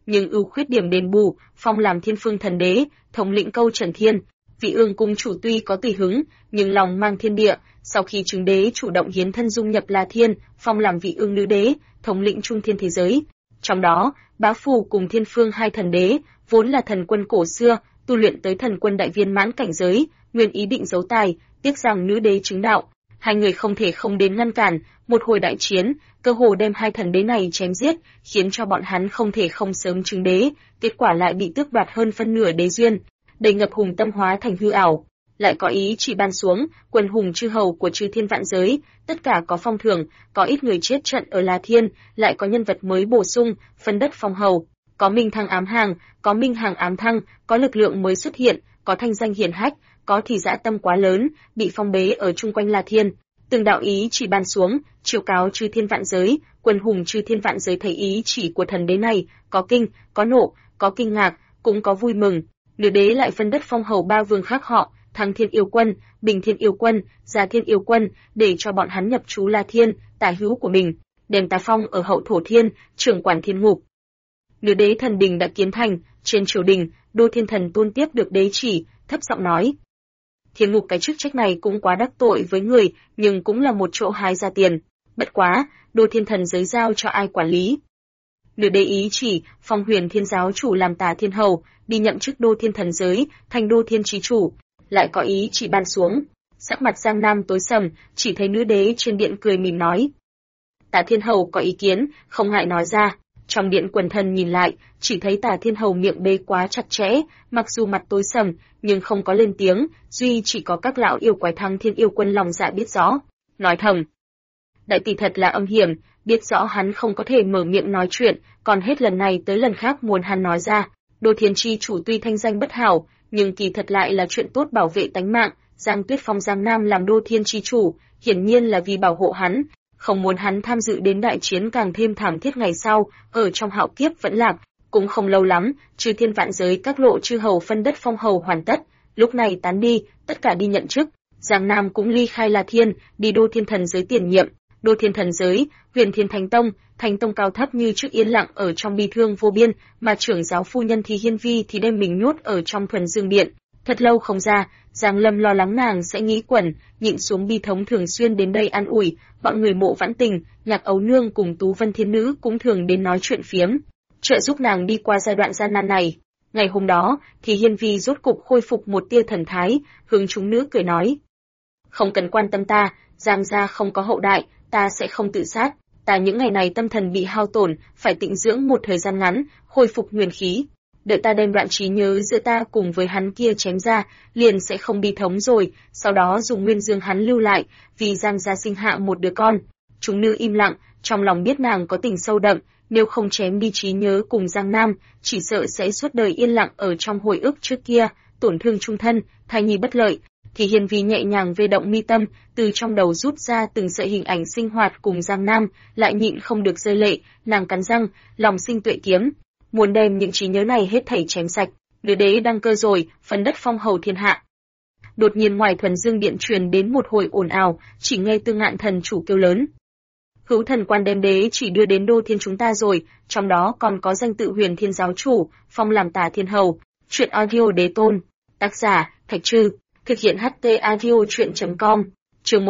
nhưng ưu khuyết điểm đền bù, phong làm Thiên Phương Thần Đế, thống lĩnh Câu Trần Thiên. Vị Ương cung chủ tuy có tùy hứng, nhưng lòng mang thiên địa, sau khi chứng đế chủ động hiến thân dung nhập La Thiên, phong làm Vị Ương nữ đế, thống lĩnh trung thiên thế giới. Trong đó, Bá Phù cùng Thiên Phương hai thần đế, vốn là thần quân cổ xưa, tu luyện tới thần quân đại viên mãn cảnh giới, nguyên ý định giấu tài, tiếc rằng nữ đế chứng đạo, hai người không thể không đến ngăn cản, một hồi đại chiến, cơ hồ đem hai thần đế này chém giết, khiến cho bọn hắn không thể không sớm chứng đế, kết quả lại bị tước đoạt hơn phân nửa đế duyên, đầy ngập hùng tâm hóa thành hư ảo. Lại có ý chỉ ban xuống, quần hùng chư hầu của chư thiên vạn giới, tất cả có phong thưởng, có ít người chết trận ở La Thiên, lại có nhân vật mới bổ sung, phân đất phong hầu, có minh thăng ám hàng, có minh hàng ám thăng, có lực lượng mới xuất hiện, có thanh danh hiển hách, có thì dã tâm quá lớn, bị phong bế ở chung quanh La Thiên. Từng đạo ý chỉ ban xuống, chiếu cáo chư thiên vạn giới, quần hùng chư thiên vạn giới thấy ý chỉ của thần đế này, có kinh, có nộ, có kinh ngạc, cũng có vui mừng. Nữ đế lại phân đất phong hầu ba vương khác họ, Thăng Thiên Yêu Quân, Bình Thiên Yêu Quân, Gia Thiên Yêu Quân, để cho bọn hắn nhập trú La Thiên, tả hữu của mình, đem Tà Phong ở hậu thổ thiên, trưởng quản thiên ngục. Nữ đế thần đình đã kiến thành, trên triều đình, Đô Thiên Thần Tôn tiếp được đế chỉ, thấp giọng nói: Thiên ngục cái chức trách này cũng quá đắc tội với người, nhưng cũng là một chỗ hái ra tiền. Bất quá, Đô Thiên Thần giới giao cho ai quản lý? Nữ đế ý chỉ, phong Huyền Thiên giáo chủ làm Tả Thiên hầu, đi nhậm chức Đô Thiên Thần giới, thành Đô Thiên chí chủ. Lại có ý chỉ ban xuống. Sắc mặt Giang Nam tối sầm, chỉ thấy nữ đế trên điện cười mỉm nói: Tả Thiên hầu có ý kiến, không ngại nói ra. Trong điện quần thần nhìn lại, chỉ thấy Tả Thiên hầu miệng bế quá chặt chẽ, mặc dù mặt tối sầm, nhưng không có lên tiếng, duy chỉ có các lão yêu quái Thăng Thiên yêu quân lòng dạ biết rõ, nói thầm: Đại tỷ thật là âm hiểm, biết rõ hắn không có thể mở miệng nói chuyện, còn hết lần này tới lần khác muốn hắn nói ra. Đô Thiên chi chủ tuy thanh danh bất hảo, nhưng kỳ thật lại là chuyện tốt bảo vệ tánh mạng. Giang Tuyết phong Giang Nam làm Đô Thiên chi chủ, hiển nhiên là vì bảo hộ hắn, không muốn hắn tham dự đến đại chiến càng thêm thảm thiết ngày sau, ở trong hạo kiếp vẫn lạc. Cũng không lâu lắm, chư thiên vạn giới các lộ chư hầu phân đất phong hầu hoàn tất, lúc này tán đi, tất cả đi nhận chức. Giang Nam cũng ly khai La Thiên, đi Đô Thiên Thần giới tiền nhiệm. Đô Thiên Thần giới, Huyền Thiên Thánh Tông cao thấp như trước yên lặng ở trong bi thương vô biên, mà trưởng giáo phu nhân thì Hiên Vi thì đem mình nhốt ở trong Thuần Dương Điện, thật lâu không ra. Giang Lâm lo lắng nàng sẽ nghĩ quẩn, nhịn xuống bi thống thường xuyên đến đây an ủi. Bọn người Mộ Vãn Tình, Nhạc Ấu Nương cùng Tú Vân Thiên Nữ cũng thường đến nói chuyện phiếm, trợ giúp nàng đi qua giai đoạn gian nan này. Ngày hôm đó, thì Hiên Vi rốt cục khôi phục một tia thần thái, hướng chúng nữ cười nói: Không cần quan tâm ta, Giang gia không có hậu đại, ta sẽ không tự sát. Ta những ngày này tâm thần bị hao tổn, phải tịnh dưỡng một thời gian ngắn, khôi phục nguyên khí. Đợi ta đem đoạn trí nhớ giữa ta cùng với hắn kia chém ra, liền sẽ không bi thống rồi, sau đó dùng nguyên dương hắn lưu lại, vì Giang gia sinh hạ một đứa con. Chúng nữ im lặng, trong lòng biết nàng có tình sâu đậm, nếu không chém đi trí nhớ cùng Giang Nam, chỉ sợ sẽ suốt đời yên lặng ở trong hồi ức trước kia, tổn thương trung thân, thai nhi bất lợi. Thì Hiên Vi nhẹ nhàng vê động mi tâm, từ trong đầu rút ra từng sợi hình ảnh sinh hoạt cùng Giang Nam, lại nhịn không được rơi lệ, nàng cắn răng, lòng sinh tuệ kiếm, muốn đem những trí nhớ này hết thảy chém sạch. Nữ đế đăng cơ rồi, phân đất phong hầu thiên hạ. Đột nhiên ngoài Thuần Dương Điện truyền đến một hồi ồn ào, chỉ nghe Tương Ngạn thần chủ kêu lớn: Hữu thần quan đem đế chỉ đưa đến Đô Thiên chúng ta rồi, trong đó còn có danh tự Huyền Thiên giáo chủ, phong làm Tả Thiên hầu. Truyện audio đế tôn. Tác giả: Thạch Trư. Thực hiện HT audio truyện.com. Chương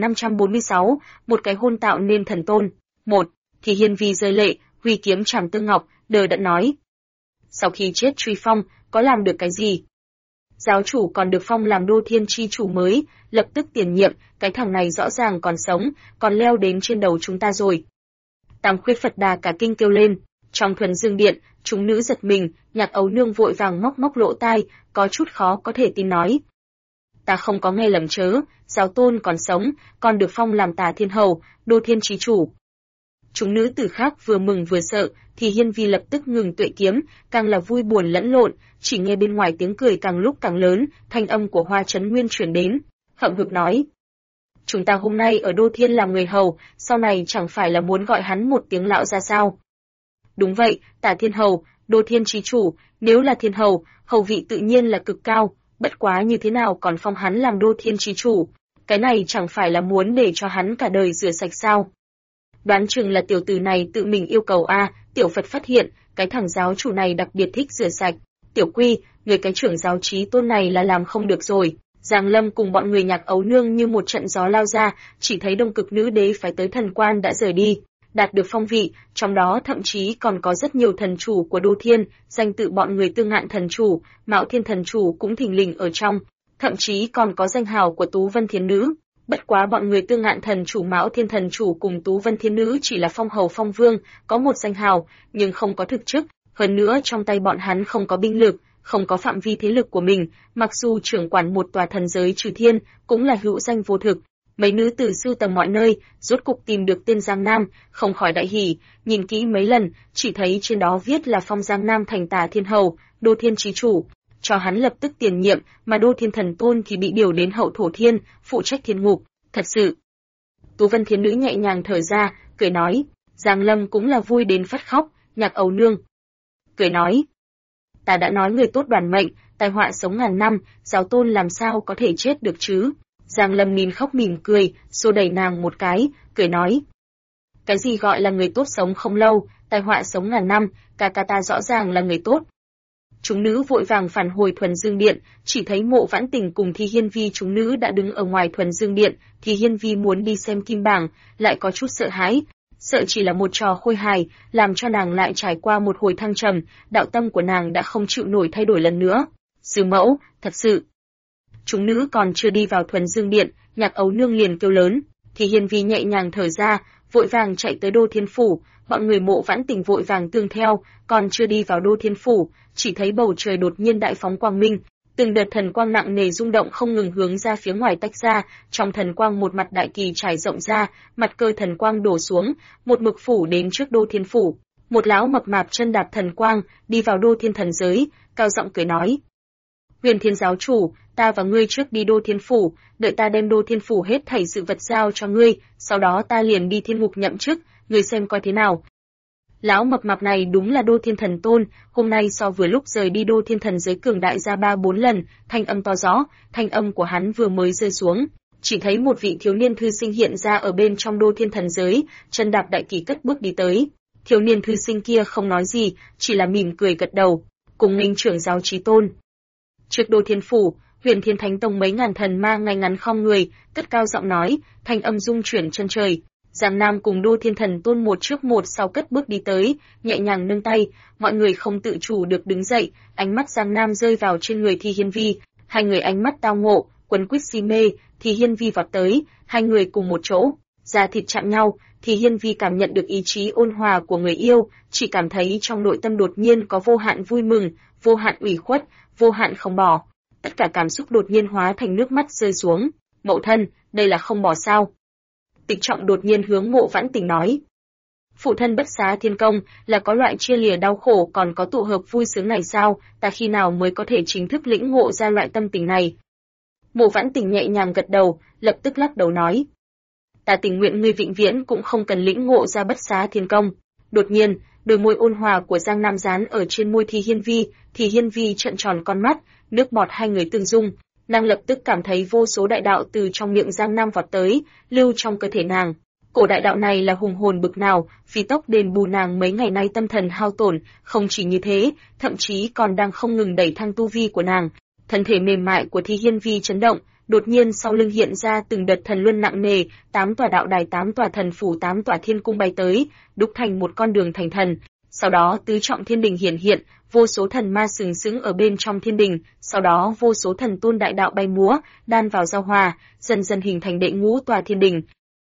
1546, một cái hôn tạo nên thần tôn. 1. Thì Hiên Vi rơi lệ, huy kiếm chảm Tương Ngọc, đờ đẫn nói: Sau khi chết truy phong, có làm được cái gì? Giáo chủ còn được phong làm Đô Thiên chi chủ mới, lập tức tiền nhiệm, cái thằng này rõ ràng còn sống, còn leo đến trên đầu chúng ta rồi. Tam Khuyết Phật Đà cả kinh kêu lên. Trong Thuần Dương Điện, chúng nữ giật mình, Nhạc Ấu Nương vội vàng móc lỗ tai, có chút khó có thể tin nói: Ta không có nghe lầm chớ, giáo tôn còn sống, còn được phong làm Tả Thiên hầu, Đô Thiên chí chủ. Chúng nữ tử khác vừa mừng vừa sợ, thì Hiên Vi lập tức ngừng tuệ kiếm, càng là vui buồn lẫn lộn, chỉ nghe bên ngoài tiếng cười càng lúc càng lớn, thanh âm của Hoa Chấn Nguyên truyền đến, hậm hực nói: Chúng ta hôm nay ở Đô Thiên làm người hầu, sau này chẳng phải là muốn gọi hắn một tiếng lão ra sao? Đúng vậy, Tả Thiên hầu, Đô Thiên chí chủ, nếu là thiên hầu, hầu vị tự nhiên là cực cao, bất quá như thế nào còn phong hắn làm Đô Thiên chí chủ, cái này chẳng phải là muốn để cho hắn cả đời rửa sạch sao? Đoán chừng là tiểu tử này tự mình yêu cầu a. Tiểu Phật phát hiện, cái thằng giáo chủ này đặc biệt thích rửa sạch. Tiểu Quy, người cái trưởng giáo Chí Tôn này là làm không được rồi. Giang Lâm cùng bọn người Nhạc Ấu Nương như một trận gió lao ra, chỉ thấy Đông Cực Nữ Đế phái tới thần quan đã rời đi, đạt được phong vị, trong đó thậm chí còn có rất nhiều thần chủ của Đô Thiên, danh tự bọn người Tương Ngạn thần chủ, Mạo Thiên thần chủ cũng thình lình ở trong, thậm chí còn có danh hào của Tú Vân Thiên Nữ. Bất quá bọn người Tương Ngạn thần chủ, Mão Thiên thần chủ cùng Tú Vân Thiên Nữ chỉ là phong hầu phong vương, có một danh hào, nhưng không có thực chức, hơn nữa trong tay bọn hắn không có binh lực, không có phạm vi thế lực của mình, mặc dù trưởng quản một tòa thần giới trừ thiên, cũng là hữu danh vô thực. Mấy nữ tử sưu tầm mọi nơi, rốt cục tìm được tên Giang Nam, không khỏi đại hỉ, nhìn kỹ mấy lần, chỉ thấy trên đó viết là phong Giang Nam thành Tả Thiên Hầu, Đô Thiên Chí Chủ, cho hắn lập tức tiền nhiệm, mà Đô Thiên Thần Tôn thì bị điều đến Hậu Thổ Thiên, phụ trách thiên ngục. Thật sự. Tú Vân Thiên Nữ nhẹ nhàng thở ra, cười nói, Giang Lâm cũng là vui đến phát khóc. Nhạc Ấu Nương cười nói, ta đã nói người tốt đoàn mệnh, tai họa sống ngàn năm, giáo tôn làm sao có thể chết được chứ? Giang Lâm nhìn khóc mỉm cười, xô đẩy nàng một cái, cười nói, cái gì gọi là người tốt sống không lâu, tai họa sống ngàn năm, ca ca ta rõ ràng là người tốt. Chúng nữ vội vàng phản hồi Thuần Dương Điện, chỉ thấy Mộ Vãn Tình cùng Thi Hiên Vi chúng nữ đã đứng ở ngoài Thuần Dương Điện, Thi Hiên Vi muốn đi xem kim bảng, lại có chút sợ hãi, sợ chỉ là một trò khôi hài, làm cho nàng lại trải qua một hồi thăng trầm, đạo tâm của nàng đã không chịu nổi thay đổi lần nữa. Sư mẫu, thật sự. Chúng nữ còn chưa đi vào Thuần Dương Điện, Nhạc Ấu Nương liền kêu lớn, Thi Hiên Vi nhẹ nhàng thở ra, vội vàng chạy tới Đô Thiên Phủ, bọn người Mộ Vãn Tình vội vàng tương theo, còn chưa đi vào Đô Thiên Phủ, chỉ thấy bầu trời đột nhiên đại phóng quang minh, từng đợt thần quang nặng nề rung động không ngừng hướng ra phía ngoài tách ra, trong thần quang một mặt đại kỳ trải rộng ra, mặt cơ thần quang đổ xuống, một mực phủ đến trước Đô Thiên Phủ. Một lão mập mạp chân đạp thần quang, đi vào Đô Thiên thần giới, cao giọng cười nói: Huyền Thiên giáo chủ, ta và ngươi trước đi Đô Thiên Phủ, đợi ta đem Đô Thiên Phủ hết thảy sự vật giao cho ngươi, sau đó ta liền đi thiên ngục nhậm chức, ngươi xem coi thế nào. Lão mập mạp này đúng là Đô Thiên Thần Tôn, hôm nay so vừa lúc rời đi Đô Thiên thần giới cường đại ra 3-4 lần, thanh âm to rõ, thanh âm của hắn vừa mới rơi xuống, chỉ thấy một vị thiếu niên thư sinh hiện ra ở bên trong Đô Thiên thần giới, chân đạp đại kỳ cất bước đi tới. Thiếu niên thư sinh kia không nói gì, chỉ là mỉm cười gật đầu, cùng nghênh trưởng giáo Chí Tôn. Trước Đô Thiên Phủ, Huyền Thiên Thánh Tông mấy ngàn thần ma ngay ngắn khom người, cất cao giọng nói, thanh âm rung chuyển chân trời. Giang Nam cùng Đô Thiên Thần Tôn một trước một sau cất bước đi tới, nhẹ nhàng nâng tay, mọi người không tự chủ được đứng dậy, ánh mắt Giang Nam rơi vào trên người Thi Hiên Vi, hai người ánh mắt tao ngộ, quấn quýt si mê, Thi Hiên Vi vọt tới, hai người cùng một chỗ, da thịt chạm nhau, Thi Hiên Vi cảm nhận được ý chí ôn hòa của người yêu, chỉ cảm thấy trong nội tâm đột nhiên có vô hạn vui mừng, vô hạn ủy khuất, vô hạn không bỏ. Tất cả cảm xúc đột nhiên hóa thành nước mắt rơi xuống. Mậu thân, đây là không bỏ sao? Tịch Trọng đột nhiên hướng Mộ Vãn Tình nói. Phụ thân bất xá thiên công, là có loại chia lìa đau khổ còn có tụ hợp vui sướng này sao, ta khi nào mới có thể chính thức lĩnh ngộ ra loại tâm tình này? Mộ Vãn Tình nhẹ nhàng gật đầu, lập tức lắc đầu nói. Ta tình nguyện ngươi vĩnh viễn cũng không cần lĩnh ngộ ra bất xá thiên công. Đột nhiên, đôi môi ôn hòa của Giang Nam dán ở trên môi Thi Hiên Vi trợn tròn con mắt, nước bọt hai người tương dung. Nàng lập tức cảm thấy vô số đại đạo từ trong miệng Giang Nam vọt tới, lưu trong cơ thể nàng. Cổ đại đạo này là hùng hồn bực nào, phi tốc đền bù nàng mấy ngày nay tâm thần hao tổn, không chỉ như thế, thậm chí còn đang không ngừng đẩy thăng tu vi của nàng. Thân thể mềm mại của Thi Hiên Vi chấn động, đột nhiên sau lưng hiện ra từng đợt thần luân nặng nề, 8 tòa đạo đài, 8 tòa thần phủ, 8 tòa thiên cung bay tới, đúc thành một con đường thành thần. Sau đó tứ trọng thiên đình hiện, vô số thần ma sừng sững ở bên trong thiên đình, sau đó vô số thần tôn đại đạo bay múa, đan vào giao hòa, dần dần hình thành đệ ngũ tòa thiên đình.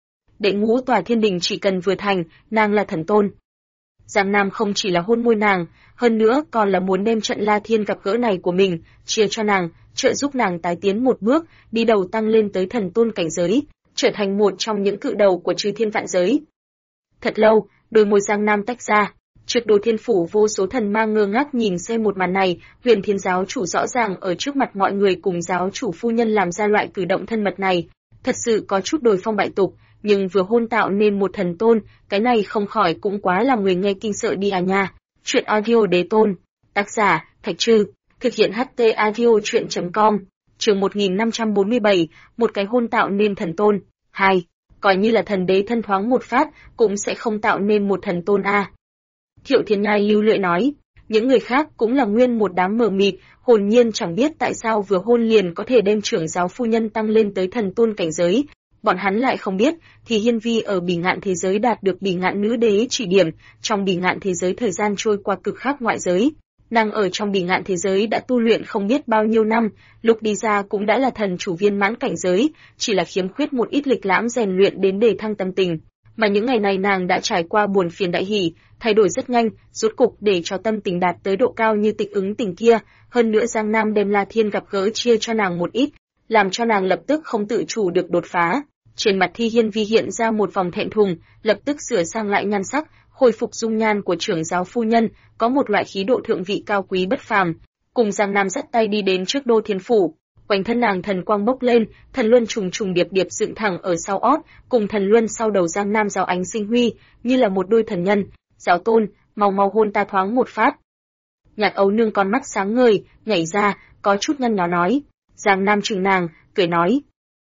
Đệ ngũ tòa thiên đình chỉ cần vừa thành, nàng là thần tôn. Giang Nam không chỉ là hôn môi nàng, hơn nữa còn là muốn đem trận La Thiên gặp gỡ này của mình, chia cho nàng, trợ giúp nàng tái tiến một bước, đi đầu tăng lên tới thần tôn cảnh giới, trở thành một trong những cự đầu của chư thiên vạn giới. Thật lâu, đôi môi Giang Nam tách ra. Trước Đô Thiên Phủ vô số thần ma ngơ ngác nhìn xem một màn này, Huyền Thiên giáo chủ rõ ràng ở trước mặt mọi người cùng giáo chủ phu nhân làm ra loại cử động thân mật này, thật sự có chút đồi phong bại tục, nhưng vừa hôn tạo nên một thần tôn, cái này không khỏi cũng quá làm người nghe kinh sợ đi à nha. Chuyện audio đế tôn, tác giả Thạch Trư, thực hiện HT audio truyện.com, chương 1547, một cái hôn tạo nên thần tôn. 2. coi như là thần đế thân thoáng một phát, cũng sẽ không tạo nên một thần tôn a. Thiệu Thiên Nhai lưu luyện nói, những người khác cũng là nguyên một đám mờ mịt, hồn nhiên chẳng biết tại sao vừa hôn liền có thể đem trưởng giáo phu nhân tăng lên tới thần tôn cảnh giới. Bọn hắn lại không biết, thì Hiên Vi ở Bỉ Ngạn thế giới đạt được Bỉ Ngạn nữ đế chỉ điểm, trong Bỉ Ngạn thế giới thời gian trôi qua cực khác ngoại giới. Nàng ở trong Bỉ Ngạn thế giới đã tu luyện không biết bao nhiêu năm, lúc đi ra cũng đã là thần chủ viên mãn cảnh giới, chỉ là khiếm khuyết một ít lịch lãm rèn luyện đến để thăng tâm tình. Mà những ngày này nàng đã trải qua buồn phiền đại hỉ, thay đổi rất nhanh, rốt cục để cho tâm tình đạt tới độ cao như tịch ứng tình kia, hơn nữa Giang Nam đem La Thiên gặp gỡ chia cho nàng một ít, làm cho nàng lập tức không tự chủ được đột phá. Trên mặt Thi Hiên Vi hiện ra một vòng thẹn thùng, lập tức sửa sang lại nhan sắc, khôi phục dung nhan của trưởng giáo phu nhân, có một loại khí độ thượng vị cao quý bất phàm. Cùng Giang Nam dắt tay đi đến trước Đô Thiên phủ, quanh thân nàng thần quang bốc lên, thần luân trùng trùng điệp điệp dựng thẳng ở sau ót, cùng thần luân sau đầu Giang Nam giáo ánh sinh huy, như là một đôi thần nhân. Giáo tôn, mau mau hôn ta thoáng một phát. Nhạc Âu Nương con mắt sáng ngời, nhảy ra, có chút ngân nó nói. Giang Nam trừng nàng, cười nói: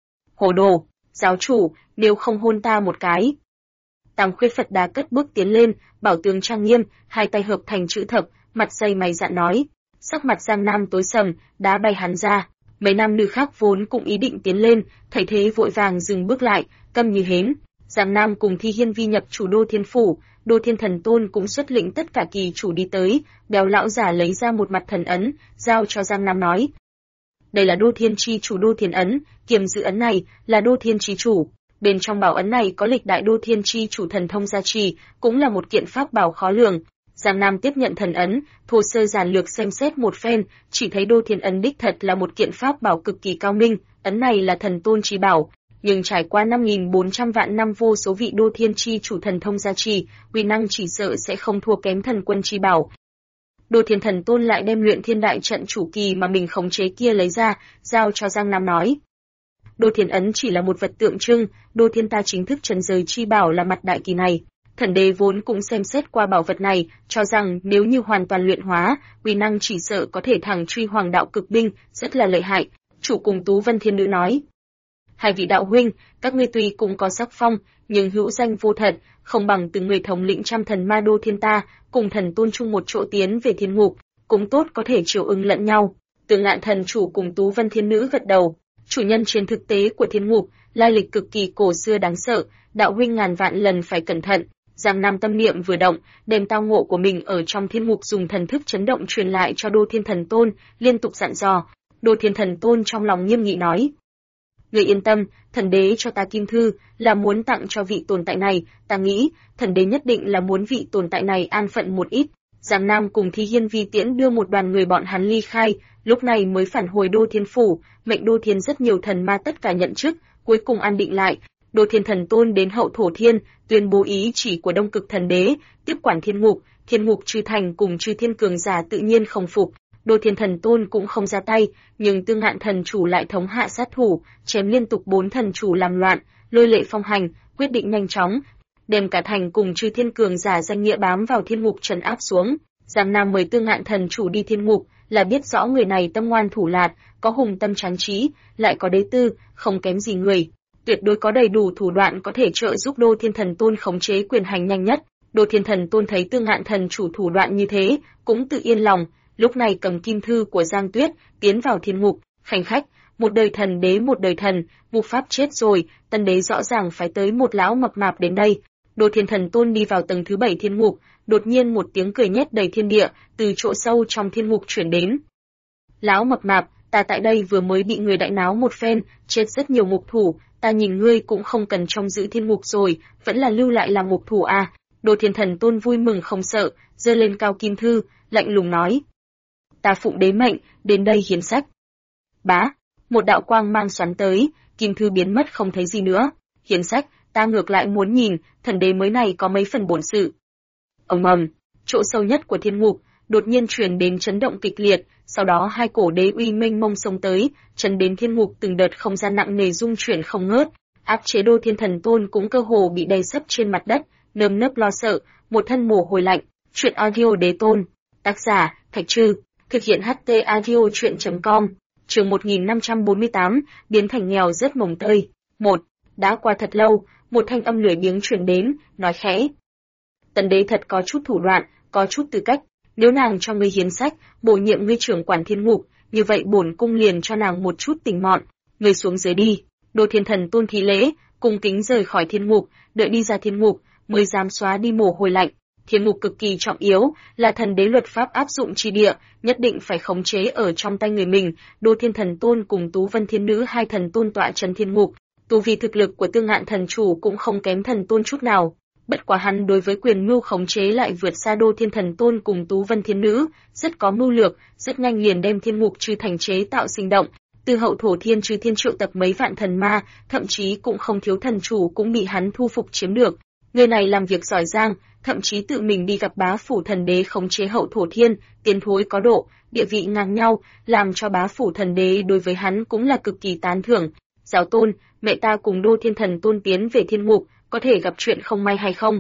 hồ đồ, giáo chủ, nếu không hôn ta một cái. Tam Khuyết Phật Đà cất bước tiến lên, bảo tướng trang nghiêm, hai tay hợp thành chữ thập, mặt dày mày dạn nói. Sắc mặt Giang Nam tối sầm, đá bay hắn ra. Mấy nam nữ khác vốn cũng ý định tiến lên, thấy thế vội vàng dừng bước lại, câm như hến. Giang Nam cùng Thi Hiên Vi nhập chủ Đô Thiên phủ, Đô Thiên Thần Tôn cũng xuất lĩnh tất cả kỳ chủ đi tới, béo lão giả lấy ra một mặt thần ấn, giao cho Giang Nam nói: đây là Đô Thiên chi chủ Đô Thiên ấn, kiềm giữ ấn này là Đô Thiên chi chủ. Bên trong bảo ấn này có lịch đại Đô Thiên chi chủ thần thông gia trì, cũng là một kiện pháp bảo khó lường. Giang Nam tiếp nhận thần ấn, thô sơ giản lược xem xét một phen, chỉ thấy Đô Thiên ấn đích thật là một kiện pháp bảo cực kỳ cao minh, ấn này là thần tôn chi bảo, nhưng trải qua 5.400 vạn năm vô số vị Đô Thiên chi chủ thần thông gia trì, uy năng chỉ sợ sẽ không thua kém thần quân chi bảo. Đô Thiên Thần Tôn lại đem luyện thiên đại trận chủ kỳ mà mình khống chế kia lấy ra, giao cho Giang Nam nói: Đô Thiên ấn chỉ là một vật tượng trưng, Đô Thiên ta chính thức trấn giới chi bảo là mặt đại kỳ này. Thần đế vốn cũng xem xét qua bảo vật này, cho rằng nếu như hoàn toàn luyện hóa, uy năng chỉ sợ có thể thẳng truy hoàng đạo cực binh, rất là lợi hại. Chủ cùng Tú Vân Thiên Nữ nói: hai vị đạo huynh, các ngươi tuy cũng có sắc phong, nhưng hữu danh vô thật, không bằng từng người thống lĩnh trăm thần ma Đô Thiên ta, cùng thần tôn chung một chỗ tiến về thiên ngục, cũng tốt có thể chiều ứng lẫn nhau. Từ Ngạn thần chủ cùng Tú Vân Thiên Nữ gật đầu. Chủ nhân trên thực tế của thiên ngục, lai lịch cực kỳ cổ xưa đáng sợ, đạo huynh ngàn vạn lần phải cẩn thận. Giang Nam tâm niệm vừa động, đem tao ngộ của mình ở trong thiên ngục dùng thần thức chấn động truyền lại cho Đô Thiên Thần Tôn, liên tục dặn dò. Đô Thiên Thần Tôn trong lòng nghiêm nghị nói: người yên tâm, thần đế cho ta kim thư, là muốn tặng cho vị tồn tại này, ta nghĩ, thần đế nhất định là muốn vị tồn tại này an phận một ít. Giang Nam cùng Thi Hiên Vi tiễn đưa một đoàn người bọn hắn ly khai, lúc này mới phản hồi Đô Thiên phủ, mệnh Đô Thiên rất nhiều thần ma tất cả nhận chức, cuối cùng an định lại. Đô Thiên Thần Tôn đến hậu thổ thiên, tuyên bố ý chỉ của Đông Cực Thần Đế, tiếp quản thiên ngục chư thành cùng chư thiên cường giả tự nhiên không phục. Đô Thiên Thần Tôn cũng không ra tay, nhưng Tương Ngạn thần chủ lại thống hạ sát thủ, chém liên tục 4 thần chủ làm loạn, lôi lệ phong hành, quyết định nhanh chóng, đem cả thành cùng chư thiên cường giả danh nghĩa bám vào thiên ngục trấn áp xuống. Giang Nam mời Tương Ngạn thần chủ đi thiên ngục, là biết rõ người này tâm ngoan thủ lạt, có hùng tâm tráng trí, lại có đế tư, không kém gì người, tuyệt đối có đầy đủ thủ đoạn có thể trợ giúp Đô Thiên Thần Tôn khống chế quyền hành nhanh nhất. Đô Thiên Thần Tôn thấy Tương Ngạn thần chủ thủ đoạn như thế, cũng tự yên lòng. Lúc này cầm kim thư của Giang Tuyết, tiến vào thiên ngục, khanh khách, một đời thần đế một đời thần, ngục pháp chết rồi, tân đế rõ ràng phải tới một lão mập mạp đến đây. Đô Thiên Thần Tôn đi vào tầng thứ 7 thiên ngục, đột nhiên một tiếng cười nhét đầy thiên địa, từ chỗ sâu trong thiên ngục truyền đến. Lão mập mạp, ta tại đây vừa mới bị người đại náo một phen, chết rất nhiều ngục thủ, ta nhìn ngươi cũng không cần trông giữ thiên ngục rồi, vẫn là lưu lại làm ngục thủ à. Đô Thiên Thần Tôn vui mừng không sợ, giơ lên cao kim thư, lạnh lùng nói: ta phụng đế mệnh, đến đây hiến sách. Bá, một đạo quang mang xoắn tới, kim thư biến mất không thấy gì nữa. Hiến sách, ta ngược lại muốn nhìn, thần đế mới này có mấy phần bổn sự. Ầm ầm, chỗ sâu nhất của thiên ngục, đột nhiên truyền đến chấn động kịch liệt, sau đó hai cổ đế uy mênh mông xông tới, chấn đến thiên ngục từng đợt không gian nặng nề rung chuyển không ngớt, áp chế Đô Thiên Thần Tôn cũng cơ hồ bị đầy sấp trên mặt đất, nơm nớp lo sợ, một thân mồ hôi lạnh. Truyện audio đế tôn, tác giả Thạch Trư, thực hiện HT audio truyện.com. Chương 1548, biến thành nghèo rất mồng tơi. 1. Đã qua thật lâu, một thanh âm lười biếng truyền đến, nói khẽ. Tần đế thật có chút thủ đoạn, có chút tư cách, nếu nàng cho ngươi hiến sách, bổ nhiệm ngươi trưởng quản thiên ngục, như vậy bổn cung liền cho nàng một chút tình mọn, ngươi xuống dưới đi. Đô Thiên Thần Tôn thi lễ, cung kính rời khỏi thiên ngục, đợi đi ra thiên ngục, mới dám xóa đi mồ hôi lạnh. Thiên ngục cực kỳ trọng yếu, là thần đế luật pháp áp dụng chi địa, nhất định phải khống chế ở trong tay người mình. Đô Thiên Thần Tôn cùng Tú Vân Thiên Nữ hai thần tôn tọa trấn thiên ngục, tu vi thực lực của Tương Ngạn thần chủ cũng không kém thần tôn chút nào. Bất quá hắn đối với quyền mưu khống chế lại vượt xa Đô Thiên Thần Tôn cùng Tú Vân Thiên Nữ, rất có mưu lược, rất nhanh liền đem thiên ngục chư thành chế tạo sinh động. Từ Hậu Thổ Thiên Chư Thiên triệu tập mấy vạn thần ma, thậm chí cũng không thiếu thần chủ cũng bị hắn thu phục chiếm được. Người này làm việc giỏi giang, thậm chí tự mình đi gặp bá phủ thần đế khống chế Hậu Thổ Thiên, tiến thối có độ, địa vị ngang nhau, làm cho bá phủ thần đế đối với hắn cũng là cực kỳ tán thưởng. Giáo tôn, mẹ ta cùng Đô Thiên Thần Tôn tiến về thiên ngục, có thể gặp chuyện không may hay không?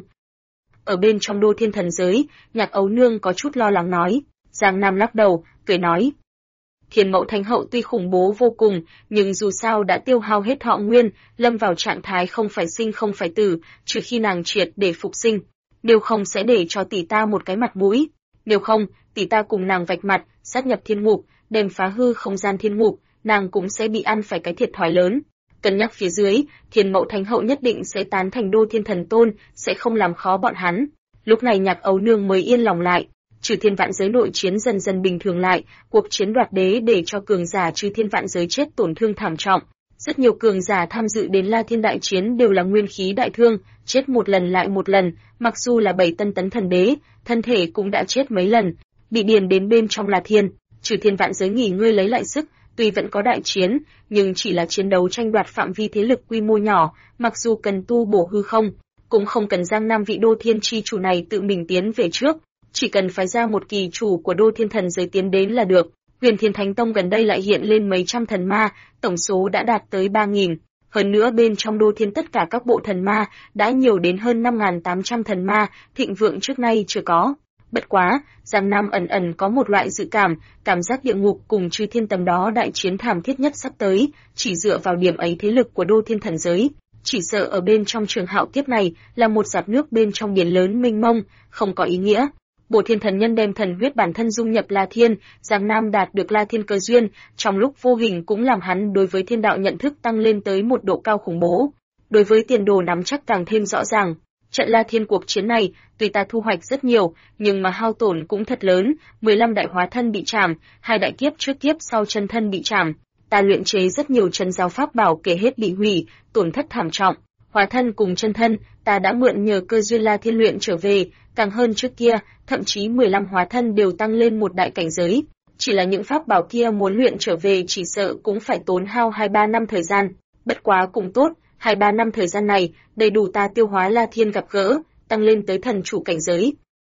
Ở bên trong Đô Thiên Thần giới, Nhạc Ấu Nương có chút lo lắng nói. Giang Nam lắc đầu, cười nói. Thiên Mẫu Thánh Hậu tuy khủng bố vô cùng, nhưng dù sao đã tiêu hao hết thọ nguyên, lâm vào trạng thái không phải sinh không phải tử, trừ khi nàng triệt để phục sinh. Nếu không sẽ để cho tỷ ta một cái mặt mũi. Nếu không, tỷ ta cùng nàng vạch mặt, sát nhập thiên ngục, đem phá hư không gian thiên ngục, nàng cũng sẽ bị ăn phải cái thiệt thòi lớn. Cân nhắc phía dưới, Thiên Mẫu Thánh Hậu nhất định sẽ tán thành Đô Thiên Thần Tôn, sẽ không làm khó bọn hắn. Lúc này Nhạc Ấu Nương mới yên lòng lại. Trừ thiên vạn giới nội chiến dần dần bình thường lại, cuộc chiến đoạt đế để cho cường giả trừ thiên vạn giới chết tổn thương thảm trọng. Rất nhiều cường giả tham dự đến La Thiên đại chiến đều là nguyên khí đại thương, chết một lần lại một lần, mặc dù là 7 tân tấn thần đế, thân thể cũng đã chết mấy lần, bị điền đến bên trong La Thiên. Trừ thiên vạn giới nghỉ ngơi lấy lại sức, tuy vẫn có đại chiến, nhưng chỉ là chiến đấu tranh đoạt phạm vi thế lực quy mô nhỏ, mặc dù cần tu bổ hư không, cũng không cần Giang Nam vị Đô Thiên chi chủ này tự mình tiến về trước. Chỉ cần phái ra một kỳ chủ của Đô Thiên Thần giới tiến đến là được. Huyền Thiên Thánh Tông gần đây lại hiện lên mấy trăm thần ma, tổng số đã đạt tới 3.000. Hơn nữa bên trong Đô Thiên tất cả các bộ thần ma đã nhiều đến hơn 5.800 thần ma, thịnh vượng trước nay chưa có. Bất quá, Giang Nam ẩn ẩn có một loại dự cảm giác địa ngục cùng Chư Thiên tầm đó đại chiến thảm thiết nhất sắp tới, chỉ dựa vào điểm ấy thế lực của Đô Thiên Thần giới. Chỉ sợ ở bên trong trường hạo kiếp này là một giọt nước bên trong biển lớn mênh mông, không có ý nghĩa. Bổ Thiên Thần Nhân đem thần huyết bản thân dung nhập La Thiên, Giang Nam đạt được La Thiên cơ duyên, trong lúc vô hình cũng làm hắn đối với thiên đạo nhận thức tăng lên tới một độ cao khủng bố. Đối với tiền đồ nắm chắc càng thêm rõ ràng. Trận La Thiên cuộc chiến này, tuy ta thu hoạch rất nhiều, nhưng mà hao tổn cũng thật lớn, 15 đại hóa thân bị trảm, 2 đại kiếp trước kiếp sau chân thân bị trảm. Ta luyện chế rất nhiều chân giáo pháp bảo kể hết bị hủy, tổn thất thảm trọng. Hóa thân cùng chân thân, ta đã mượn nhờ cơ duyên La Thiên luyện trở về, càng hơn trước kia, thậm chí 15 hóa thân đều tăng lên một đại cảnh giới. Chỉ là những pháp bảo kia muốn luyện trở về chỉ sợ cũng phải tốn hao 2-3 năm thời gian. Bất quá cũng tốt, 2-3 năm thời gian này, đầy đủ ta tiêu hóa La Thiên gặp gỡ, tăng lên tới thần chủ cảnh giới.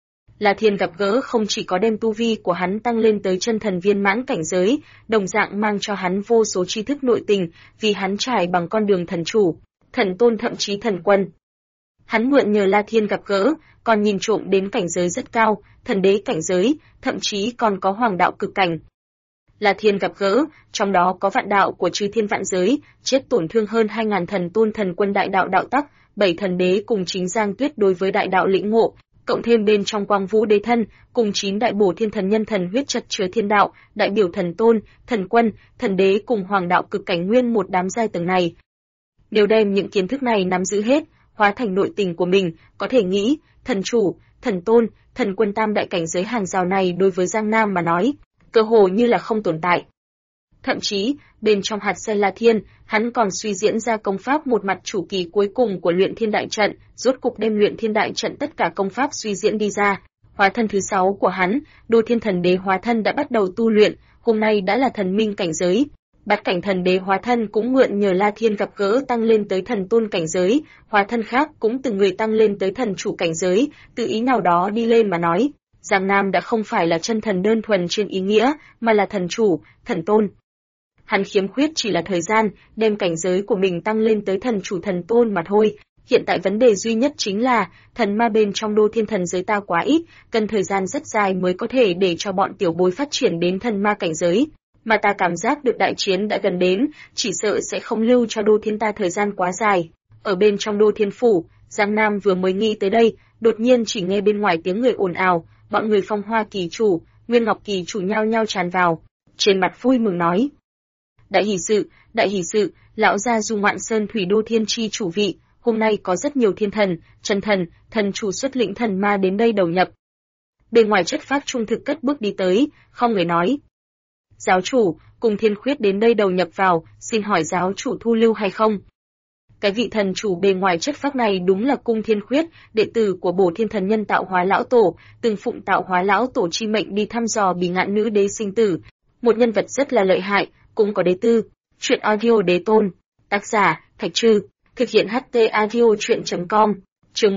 La Thiên gặp gỡ không chỉ có đem tu vi của hắn tăng lên tới chân thần viên mãn cảnh giới, đồng dạng mang cho hắn vô số tri thức nội tình, vì hắn trải bằng con đường thần chủ, thần tôn thậm chí thần quân. Hắn mượn nhờ La Thiên gặp gỡ, còn nhìn trộm đến cảnh giới rất cao, thần đế cảnh giới, thậm chí còn có hoàng đạo cực cảnh. La Thiên gặp gỡ, trong đó có vạn đạo của Chư Thiên vạn giới, chết tổn thương hơn 2.000 thần tôn thần quân đại đạo đạo tắc, 7 thần đế cùng chính Giang Tuyết đối với đại đạo lĩnh ngộ, cộng thêm bên trong Quang Vũ Đế thân, cùng 9 đại bổ thiên thần nhân thần huyết chất chứa thiên đạo, đại biểu thần tôn, thần quân, thần đế cùng hoàng đạo cực cảnh nguyên một đám giai tầng này. Nếu đem những kiến thức này nắm giữ hết, hóa thành nội tình của mình, có thể nghĩ, thần chủ, thần tôn, thần quân tam đại cảnh giới hàng rào này đối với Giang Nam mà nói, cơ hồ như là không tồn tại. Thậm chí, bên trong hạt sen La Thiên, hắn còn suy diễn ra công pháp một mặt chủ kỳ cuối cùng của luyện thiên đại trận, rốt cục đem luyện thiên đại trận tất cả công pháp suy diễn đi ra. Hóa thân thứ 6 của hắn, Đô Thiên thần đế hóa thân đã bắt đầu tu luyện, hôm nay đã là thần minh cảnh giới. Bát cảnh thần đế hóa thân cũng mượn nhờ La Thiên gặp gỡ tăng lên tới thần tôn cảnh giới, hóa thân khác cũng từng người tăng lên tới thần chủ cảnh giới, từ ý nào đó đi lên mà nói. Giang Nam đã không phải là chân thần đơn thuần trên ý nghĩa, mà là thần chủ, thần tôn. Hắn khiếm khuyết chỉ là thời gian, đem cảnh giới của mình tăng lên tới thần chủ thần tôn mà thôi. Hiện tại vấn đề duy nhất chính là, thần ma bên trong Đô Thiên thần giới ta quá ít, cần thời gian rất dài mới có thể để cho bọn tiểu bối phát triển đến thần ma cảnh giới. Mà ta cảm giác được đại chiến đã gần đến, chỉ sợ sẽ không lưu cho Đô Thiên ta thời gian quá dài. Ở bên trong Đô Thiên Phủ, Giang Nam vừa mới nghĩ tới đây, đột nhiên chỉ nghe bên ngoài tiếng người ồn ào, bọn người Phong Hoa Kỳ chủ, Nguyên Ngọc Kỳ chủ nhao nhao tràn vào, trên mặt vui mừng nói: đại hỷ sự, lão gia Du Ngoạn Sơn Thủy Đô Thiên chi chủ vị, hôm nay có rất nhiều thiên thần, chân thần, thần chủ xuất lĩnh thần ma đến đây đầu nhập. Bên ngoài Chất Phác trung thực cất bước đi tới, không người nói: giáo chủ, cùng Thiên Khuyết đến đây đầu nhập vào, xin hỏi giáo chủ thu lưu hay không? Cái vị thần chủ bề ngoài Chất Phác này đúng là Cung Thiên Khuyết, đệ tử của Bổ Thiên Thần Nhân Tạo Hóa Lão Tổ, từng phụng Tạo Hóa Lão Tổ chi mệnh đi thăm dò Bỉ Ngạn Nữ Đế sinh tử, một nhân vật rất là lợi hại, cũng có đế tư. Chuyện audio đế tôn, tác giả Thạch Trư, thực hiện HT audio truyện.com, chương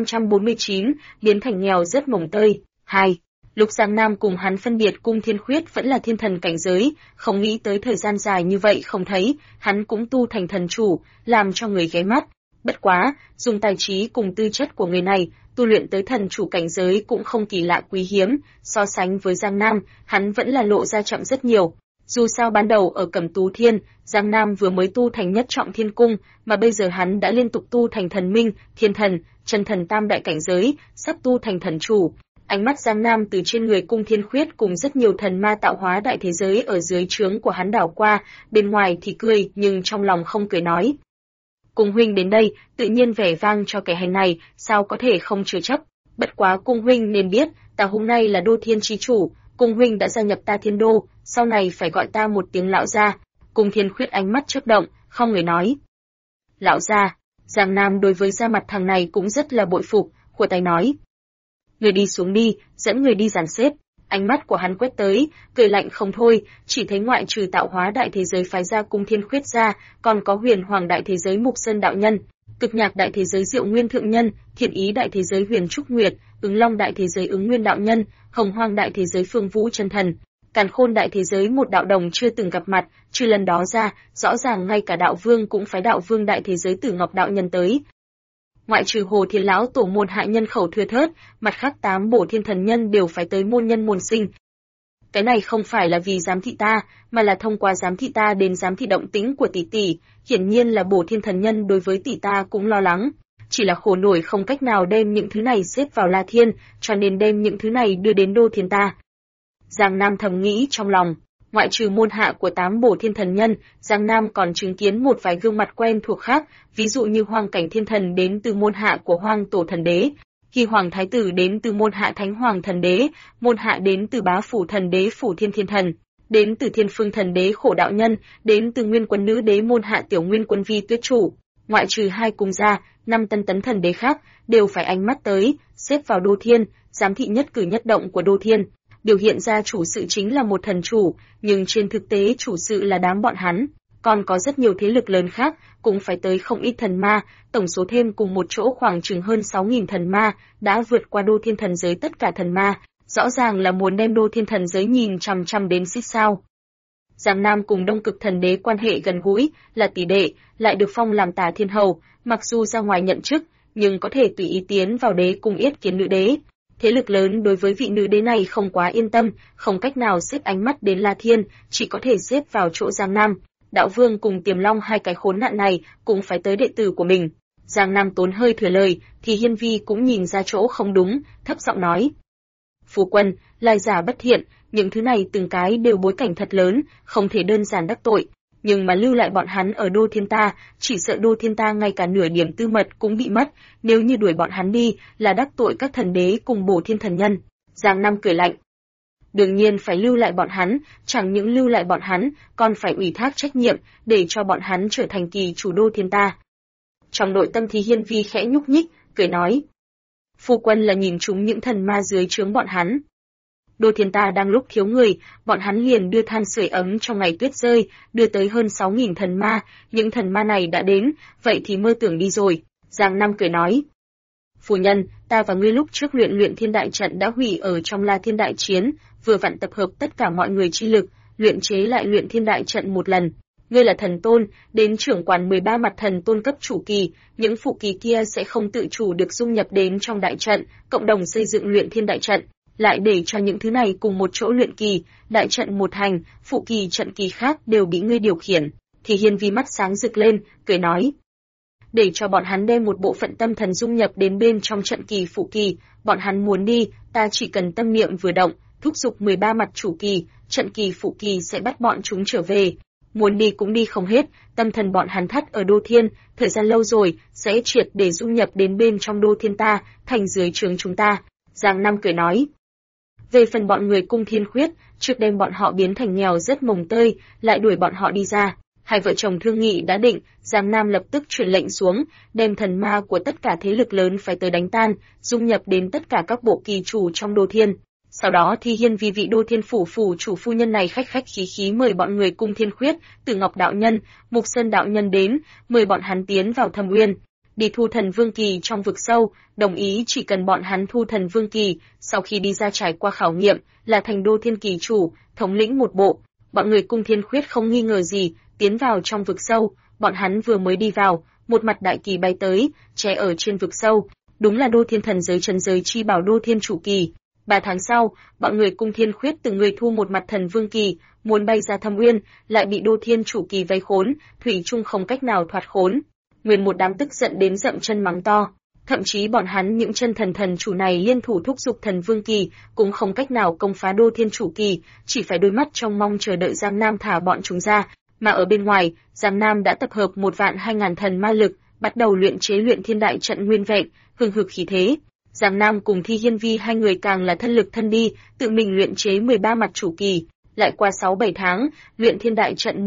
1549, biến thành nghèo rất mồng tơi. 2. Lúc Giang Nam cùng hắn phân biệt Cung Thiên Khuyết vẫn là thiên thần cảnh giới, không nghĩ tới thời gian dài như vậy không thấy, hắn cũng tu thành thần chủ, làm cho người ghé mắt. Bất quá, dùng tài trí cùng tư chất của người này, tu luyện tới thần chủ cảnh giới cũng không kỳ lạ quý hiếm, so sánh với Giang Nam, hắn vẫn là lộ ra chậm rất nhiều. Dù sao ban đầu ở Cẩm Tú Thiên, Giang Nam vừa mới tu thành nhất trọng thiên cung, mà bây giờ hắn đã liên tục tu thành thần minh, thiên thần, chân thần tam đại cảnh giới, sắp tu thành thần chủ. Ánh mắt Giang Nam từ trên người Cung Thiên Khuyết cùng rất nhiều thần ma tạo hóa đại thế giới ở dưới trướng của hắn đảo qua, bên ngoài thì cười nhưng trong lòng không cười nói: Cung huynh đến đây, tự nhiên vẻ vang cho kẻ hành này, sao có thể không chứa chấp. Bất quá Cung huynh nên biết, ta hôm nay là Đô Thiên chi chủ, Cung huynh đã gia nhập ta Thiên Đô, sau này phải gọi ta một tiếng lão gia. Cung Thiên Khuyết ánh mắt chớp động, không người nói: lão gia. Giang Nam đối với da mặt thằng này cũng rất là bội phục, khua tay nói: người đi xuống đi, dẫn người đi dàn xếp. Ánh mắt của hắn quét tới, cười lạnh không thôi, chỉ thấy ngoại trừ Tạo Hóa đại thế giới phái ra Cung Thiên Khuyết ra, còn có Huyền Hoàng đại thế giới Mục Sơn đạo nhân, Cực Nhạc đại thế giới Diệu Nguyên thượng nhân, Thiện Ý đại thế giới Huyền Trúc Nguyệt, Ứng Long đại thế giới Ứng Nguyên đạo nhân, Hồng Hoang đại thế giới Phương Vũ chân thần, Càn Khôn đại thế giới một đạo đồng chưa từng gặp mặt, trừ lần đó ra, rõ ràng ngay cả đạo vương cũng phái đạo vương đại thế giới Tử Ngọc đạo nhân tới. Ngoại trừ Hồ Thiên lão tổ môn hạ nhân khẩu thưa thớt, mặt khác 8 Bổ Thiên thần nhân đều phải tới môn nhân môn sinh. Cái này không phải là vì giám thị ta, mà là thông qua giám thị ta đến giám thị động tĩnh của tỷ tỷ, hiển nhiên là Bổ Thiên thần nhân đối với tỷ ta cũng lo lắng, chỉ là khổ nổi không cách nào đem những thứ này xếp vào La Thiên, cho nên đem những thứ này đưa đến Đô Thiên ta. Giang Nam thầm nghĩ trong lòng, ngoại trừ môn hạ của 8 Bổ Thiên thần nhân, Giang Nam còn chứng kiến một vài gương mặt quen thuộc khác, ví dụ như Hoang Cảnh Thiên Thần đến từ môn hạ của Hoang Tổ Thần Đế, Hy Hoàng Thái Tử đến từ môn hạ Thánh Hoàng Thần Đế, môn hạ đến từ Bá Phủ Thần Đế Phủ Thiên Thiên Thần, đến từ Thiên Phương Thần Đế Khổ Đạo Nhân, đến từ Nguyên Quân Nữ Đế môn hạ Tiểu Nguyên Quân Vi Tuyết Chủ. Ngoại trừ 2 cung gia, 5 tân tấn thần đế khác đều phải ánh mắt tới, xếp vào Đô Thiên, giám thị nhất cử nhất động của Đô Thiên. Biểu hiện ra chủ sự chính là một thần chủ, nhưng trên thực tế chủ sự là đám bọn hắn. Còn có rất nhiều thế lực lớn khác, cũng phải tới không ít thần ma, tổng số thêm cùng một chỗ khoảng chừng hơn 6.000 thần ma, đã vượt qua Đô Thiên thần giới tất cả thần ma, rõ ràng là muốn đem Đô Thiên thần giới nhìn chằm chằm đến xít sao. Giang Nam cùng Đông Cực thần đế quan hệ gần gũi, là tỷ đệ, lại được phong làm Tả Thiên hầu, mặc dù ra ngoài nhận chức, nhưng có thể tùy ý tiến vào đế cung yết kiến nữ đế. Thế lực lớn đối với vị nữ đế này không quá yên tâm, không cách nào xếp ánh mắt đến La Thiên, chỉ có thể xếp vào chỗ Giang Nam. Đạo Vương cùng Tiềm Long hai cái khốn nạn này cũng phải tới đệ tử của mình. Giang Nam tốn hơi thừa lời, thì Hiên Vi cũng nhìn ra chỗ không đúng, thấp giọng nói: Phu quân, lai giả bất thiện, những thứ này từng cái đều bối cảnh thật lớn, không thể đơn giản đắc tội. Nhưng mà lưu lại bọn hắn ở Đô Thiên ta, chỉ sợ Đô Thiên ta ngay cả nửa điểm tư mật cũng bị mất, nếu như đuổi bọn hắn đi, là đắc tội các thần đế cùng Bổ Thiên thần nhân. Giang Nam cười lạnh: đương nhiên phải lưu lại bọn hắn, chẳng những lưu lại bọn hắn, còn phải ủy thác trách nhiệm, để cho bọn hắn trở thành kỳ chủ Đô Thiên ta. Trong nội tâm thì Hiên Vi khẽ nhúc nhích, cười nói: Phu quân là nhìn chúng những thần ma dưới trướng bọn hắn. Đô Thiên ta đang lúc thiếu người, bọn hắn liền đưa than sưởi ấm trong ngày tuyết rơi, đưa tới hơn 6.000 thần ma, những thần ma này đã đến, vậy thì mơ tưởng đi rồi. Giang Nam cười nói: Phu nhân, ta và ngươi lúc trước luyện thiên đại trận đã hủy ở trong La Thiên đại chiến, vừa vặn tập hợp tất cả mọi người chi lực, luyện chế lại luyện thiên đại trận một lần. Ngươi là thần tôn, đến trưởng quản 13 mặt thần tôn cấp chủ kỳ, những phụ kỳ kia sẽ không tự chủ được dung nhập đến trong đại trận, cộng đồng xây dựng luyện thiên đại trận, lại để cho những thứ này cùng một chỗ luyện kỳ, đại trận một hành, phụ kỳ trận kỳ khác đều bị ngươi điều khiển. Thì Hiên Vi mắt sáng rực lên, cười nói: để cho bọn hắn đem một bộ phận tâm thần dung nhập đến bên trong trận kỳ phụ kỳ, bọn hắn muốn đi, ta chỉ cần tâm niệm vừa động, thúc giục 13 mặt chủ kỳ, trận kỳ phụ kỳ sẽ bắt bọn chúng trở về. Muốn đi cũng đi không hết, tâm thần bọn hắn thắt ở Đô Thiên, thời gian lâu rồi, sẽ triệt để dung nhập đến bên trong Đô Thiên ta, thành dưới trướng chúng ta. Giang Nam cười nói. Về phần bọn người Cung Thiên Khuyết, trước đem bọn họ biến thành nghèo rất mồng tơi, lại đuổi bọn họ đi ra. Hai vợ chồng thương nghị đã định, Giang Nam lập tức truyền lệnh xuống, đem thần ma của tất cả thế lực lớn phải tới đánh tan, dung nhập đến tất cả các bộ kỳ chủ trong Đô Thiên. Sau đó thì Hiên vì vị Đô Thiên phủ chủ phu nhân này khách khách khí khí mời bọn người Cung Thiên Khuyết, Tử Ngọc đạo nhân, Mục Sơn đạo nhân đến, mời bọn hắn tiến vào Thâm Uyên, đi thu thần vương kỳ trong vực sâu, đồng ý chỉ cần bọn hắn thu thần vương kỳ, sau khi đi ra trải qua khảo nghiệm, là thành Đô Thiên kỳ chủ, thống lĩnh một bộ. Bọn người Cung Thiên Khuyết không nghi ngờ gì, tiến vào trong vực sâu, bọn hắn vừa mới đi vào, một mặt đại kỳ bay tới, che ở trên vực sâu, đúng là Đô Thiên thần giới trần giới chi bảo Đô Thiên chủ kỳ. 3 tháng sau, bọn người Cung Thiên Khuyết từng người thu một mặt thần vương kỳ, muốn bay ra Thâm Uyên, lại bị Đô Thiên chủ kỳ vây khốn, thủy chung không cách nào thoát khốn. Nguyên một đám tức giận đến dậm chân mắng to, thậm chí bọn hắn những chân thần chủ này liên thủ thúc giục thần vương kỳ, cũng không cách nào công phá Đô Thiên chủ kỳ, chỉ phải đôi mắt trông mong chờ đợi Giang Nam thả bọn chúng ra. Mà ở bên ngoài, Giang Nam đã tập hợp 1.200.000 thần ma lực, bắt đầu luyện chế luyện thiên đại trận nguyên vẹn, hừng hực khí thế. Giang Nam cùng Thi Hiên Vi hai người càng là thân lực thân đi, tự mình luyện chế 13 mặt chủ kỳ. Lại qua 6-7 tháng, luyện thiên đại trận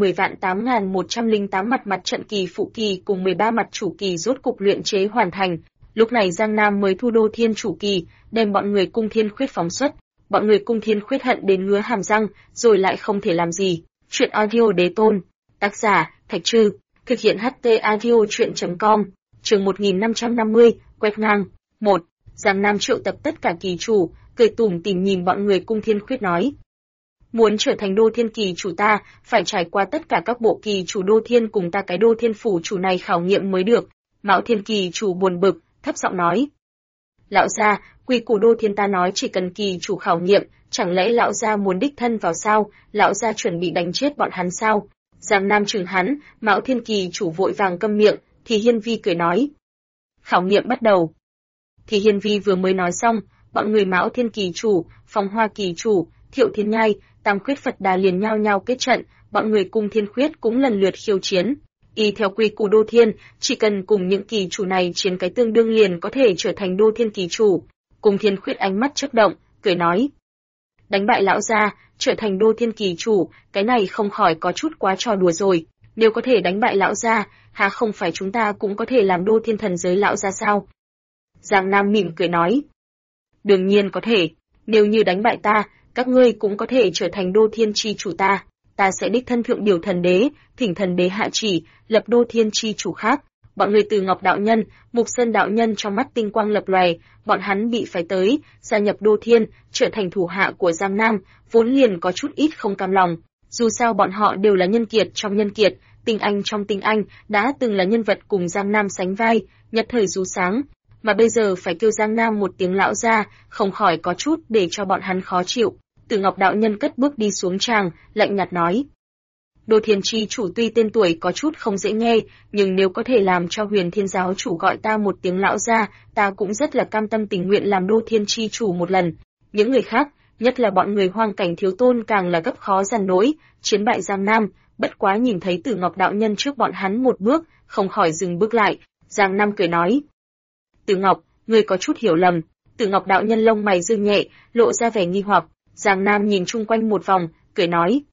10.8.108 mặt trận kỳ phụ kỳ cùng 13 mặt chủ kỳ rốt cục luyện chế hoàn thành. Lúc này Giang Nam mới thu Đô Thiên chủ kỳ, đem bọn người Cung Thiên Khuyết phóng xuất. Bọn người Cung Thiên Khuyết hận đến ngứa hàm răng, rồi lại không thể làm gì. Chuyện audio đế tôn. Tác giả, Thạch Trư. Thực hiện HT audio chuyện.com. Chương 1550, quét ngang. 1. Giang Nam triệu tập tất cả kỳ chủ, cười tủm tỉm nhìn bọn người Cung Thiên Khuyết nói. Muốn trở thành Đô Thiên kỳ chủ ta, phải trải qua tất cả các bộ kỳ chủ Đô Thiên cùng ta cái Đô Thiên phủ chủ này khảo nghiệm mới được. Mão Thiên kỳ chủ buồn bực, thấp giọng nói. Lão gia, quy củ Đô Thiên ta nói chỉ cần kỳ chủ khảo nghiệm, chẳng lẽ lão gia muốn đích thân vào sao, lão gia chuẩn bị đánh chết bọn hắn sao? Giang Nam chừng hắn, Mão Thiên kỳ chủ vội vàng câm miệng, thì Hiên Vi cười nói. Khảo nghiệm bắt đầu. Thì Hiên Vi vừa mới nói xong, bọn người Mão Thiên kỳ chủ, Phong Hoa kỳ chủ, Thiệu Thiên Nhai, Tam Khuyết Phật Đà liền nhao nhao kết trận, bọn người Cung Thiên Khuyết cũng lần lượt khiêu chiến. Y theo quy củ Đô Thiên, chỉ cần cùng những kỳ chủ này chiến cái tương đương liền có thể trở thành Đô Thiên kỳ chủ. Cung Thiên Khuyết ánh mắt chớp động, cười nói. Đánh bại lão gia, trở thành Đô Thiên kỳ chủ, cái này không khỏi có chút quá trò đùa rồi. Nếu có thể đánh bại lão gia, há không phải chúng ta cũng có thể làm Đô Thiên thần giới lão gia sao? Giang Nam mỉm cười nói. Đương nhiên có thể, nếu như đánh bại ta, các ngươi cũng có thể trở thành Đô Thiên chi chủ ta. Ta sẽ đích thân thượng điều thần đế, thỉnh thần đế hạ chỉ, lập Đô Thiên chi chủ khác. Bọn người Từ Ngọc đạo nhân, Mục Sơn đạo nhân trong mắt tinh quang lập lòe, bọn hắn bị phải tới, gia nhập Đô Thiên, trở thành thủ hạ của Giang Nam, vốn liền có chút ít không cam lòng. Dù sao bọn họ đều là nhân kiệt trong nhân kiệt, tinh anh trong tinh anh, đã từng là nhân vật cùng Giang Nam sánh vai, nhất thời rú sáng. Mà bây giờ phải kêu Giang Nam một tiếng lão gia, không khỏi có chút để cho bọn hắn khó chịu. Từ Ngọc đạo nhân cất bước đi xuống tràng, lạnh nhạt nói. Đô Thiên chi chủ tuy tên tuổi có chút không dễ nghe, nhưng nếu có thể làm cho Huyền Thiên giáo chủ gọi ta một tiếng lão gia, ta cũng rất là cam tâm tình nguyện làm Đô Thiên chi chủ một lần. Những người khác, nhất là bọn người Hoang Cảnh Thiếu Tôn càng là gấp khó giàn nổi, chiến bại Giang Nam, bất quá nhìn thấy Từ Ngọc đạo nhân trước bọn hắn một bước, không khỏi dừng bước lại. Giang Nam cười nói. Từ Ngọc, ngươi có chút hiểu lầm. Từ Ngọc đạo nhân lông mày dương nhẹ, lộ ra vẻ nghi hoặc. Giang Nam nhìn chung quanh một vòng, cười nói.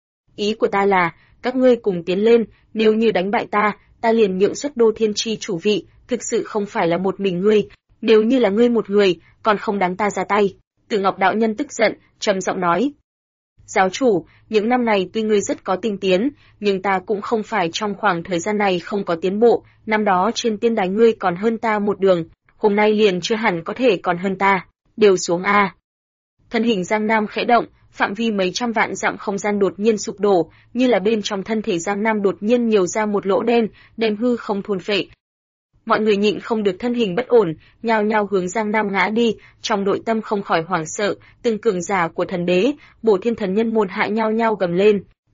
Ý của ta là, các ngươi cùng tiến lên, nếu như đánh bại ta, ta liền nhượng xuất Đô Thiên chi chủ vị, thực sự không phải là một mình ngươi, nếu như là ngươi một người, còn không đáng ta ra tay. Từ Ngọc đạo nhân tức giận, trầm giọng nói. Giáo chủ, những năm này tuy ngươi rất có tinh tiến, nhưng ta cũng không phải trong khoảng thời gian này không có tiến bộ, năm đó trên tiên đài ngươi còn hơn ta một đường, hôm nay liền chưa hẳn có thể còn hơn ta, đều xuống a. Thân hình Giang Nam khẽ động, phạm vi mấy trăm vạn dặm không gian đột nhiên sụp đổ, như là bên trong thân thể Giang Nam đột nhiên nhiều ra một lỗ đen, đem hư không thôn phệ. Mọi người nhịn không được thân hình bất ổn, nhao nhao hướng Giang Nam ngã đi, trong nội tâm không khỏi hoảng sợ, từng cường giả của thần đế, Bổ Thiên thần nhân môn hạ nhao nhao gầm lên.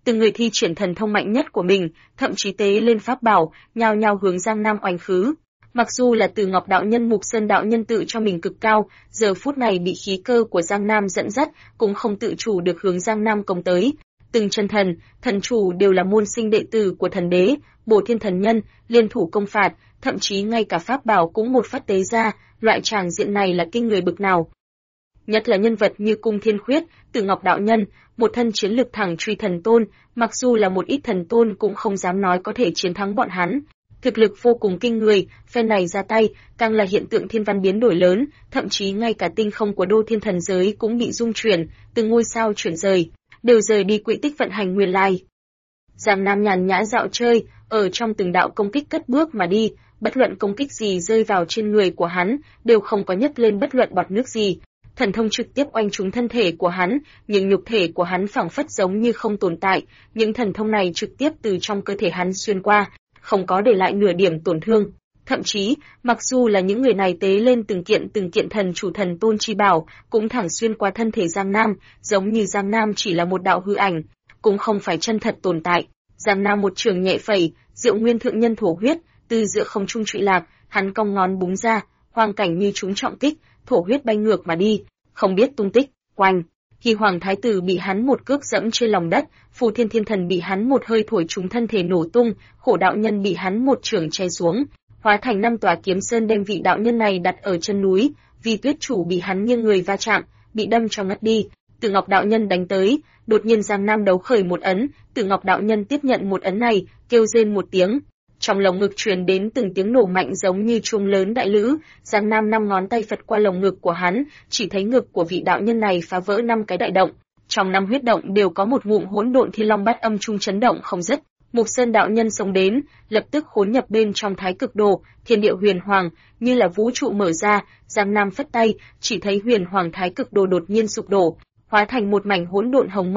Từng người thi triển thần thông mạnh nhất của mình, thậm chí tế lên pháp bảo, nhao nhao hướng Giang Nam oanh khứ. Mặc dù là Từ Ngọc đạo nhân, Mục Sơn đạo nhân tự cho mình cực cao, giờ phút này bị khí cơ của Giang Nam dẫn dắt, cũng không tự chủ được hướng Giang Nam công tới. Từng chân thần, thần chủ đều là môn sinh đệ tử của thần đế, Bổ Thiên thần nhân, liên thủ công phạt, thậm chí ngay cả pháp bảo cũng một phát tế ra, loại tràng diện này là kinh người bực nào. Nhất là nhân vật như Cung Thiên Khuyết, Từ Ngọc đạo nhân, một thân chiến lực thẳng truy thần tôn, mặc dù là một ít thần tôn cũng không dám nói có thể chiến thắng bọn hắn. Thực lực vô cùng kinh người, phen này ra tay, càng là hiện tượng thiên văn biến đổi lớn, thậm chí ngay cả tinh không của Đô Thiên thần giới cũng bị rung chuyển, từng ngôi sao chuyển rời, đều rời đi quỹ tích vận hành nguyên lai. Giang Nam nhàn nhã dạo chơi, ở trong từng đạo công kích cất bước mà đi, bất luận công kích gì rơi vào trên người của hắn, đều không có nhấc lên bất luận bọt nước gì. Thần thông trực tiếp oanh trúng thân thể của hắn, nhưng nhục thể của hắn phảng phất giống như không tồn tại, những thần thông này trực tiếp từ trong cơ thể hắn xuyên qua, không có để lại nửa điểm tổn thương. Thậm chí, mặc dù là những người này tế lên từng kiện thần chủ thần tôn chi bảo, cũng thẳng xuyên qua thân thể Giang Nam, giống như Giang Nam chỉ là một đạo hư ảnh, cũng không phải chân thật tồn tại. Giang Nam một trường nhẹ phẩy, Diệu Nguyên thượng nhân thổ huyết, từ giữa không trung trụy lạc, hắn cong ngón búng ra, hoang cảnh như trúng trọng kích, thổ huyết bay ngược mà đi, không biết tung tích. Oanh! Hy Hoàng thái tử bị hắn một cước dẫm trên lòng đất, Phù Thiên thiên thần bị hắn một hơi thổi trúng thân thể nổ tung, Khổ đạo nhân bị hắn một chưởng che xuống, hóa thành 5 tòa kiếm sơn đem vị đạo nhân này đặt ở chân núi, vì Tuyết chủ bị hắn nghiêng người va chạm, bị đâm cho ngất đi. Từ Ngọc đạo nhân đánh tới, đột nhiên Giang Nam đấu khởi một ấn, Từ Ngọc đạo nhân tiếp nhận một ấn này, kêu rên một tiếng. Trong lồng ngực truyền đến từng tiếng nổ mạnh giống như chuông lớn đại lữ, Giang Nam 5 ngón tay phật qua lồng ngực của hắn, chỉ thấy ngực của vị đạo nhân này phá vỡ 5 cái đại động. Trong 5 huyết động đều có một ngụm hỗn độn thiên long bát âm trung chấn động không dứt. Mục Sơn đạo nhân sống đến, lập tức khốn nhập bên trong Thái Cực Đồ, thiên địa huyền hoàng, như là vũ trụ mở ra, Giang Nam phất tay, chỉ thấy huyền hoàng Thái Cực Đồ đột nhiên sụp đổ, hóa thành một mảnh hỗn độn hồng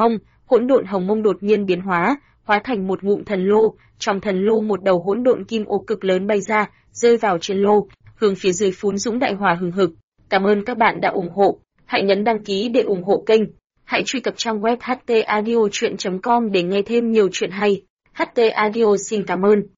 mông đột nhiên biến hóa, hóa thành một ngụm thần lô, trong thần lô một đầu hỗn độn kim ô cực lớn bay ra, rơi vào trên lô, hướng phía dưới phún dũng đại hỏa hừng hực. Cảm ơn các bạn đã ủng hộ, hãy nhấn đăng ký để ủng hộ kênh, hãy truy cập trang web htaudio.com để nghe thêm nhiều chuyện hay. HT Audio xin cảm ơn.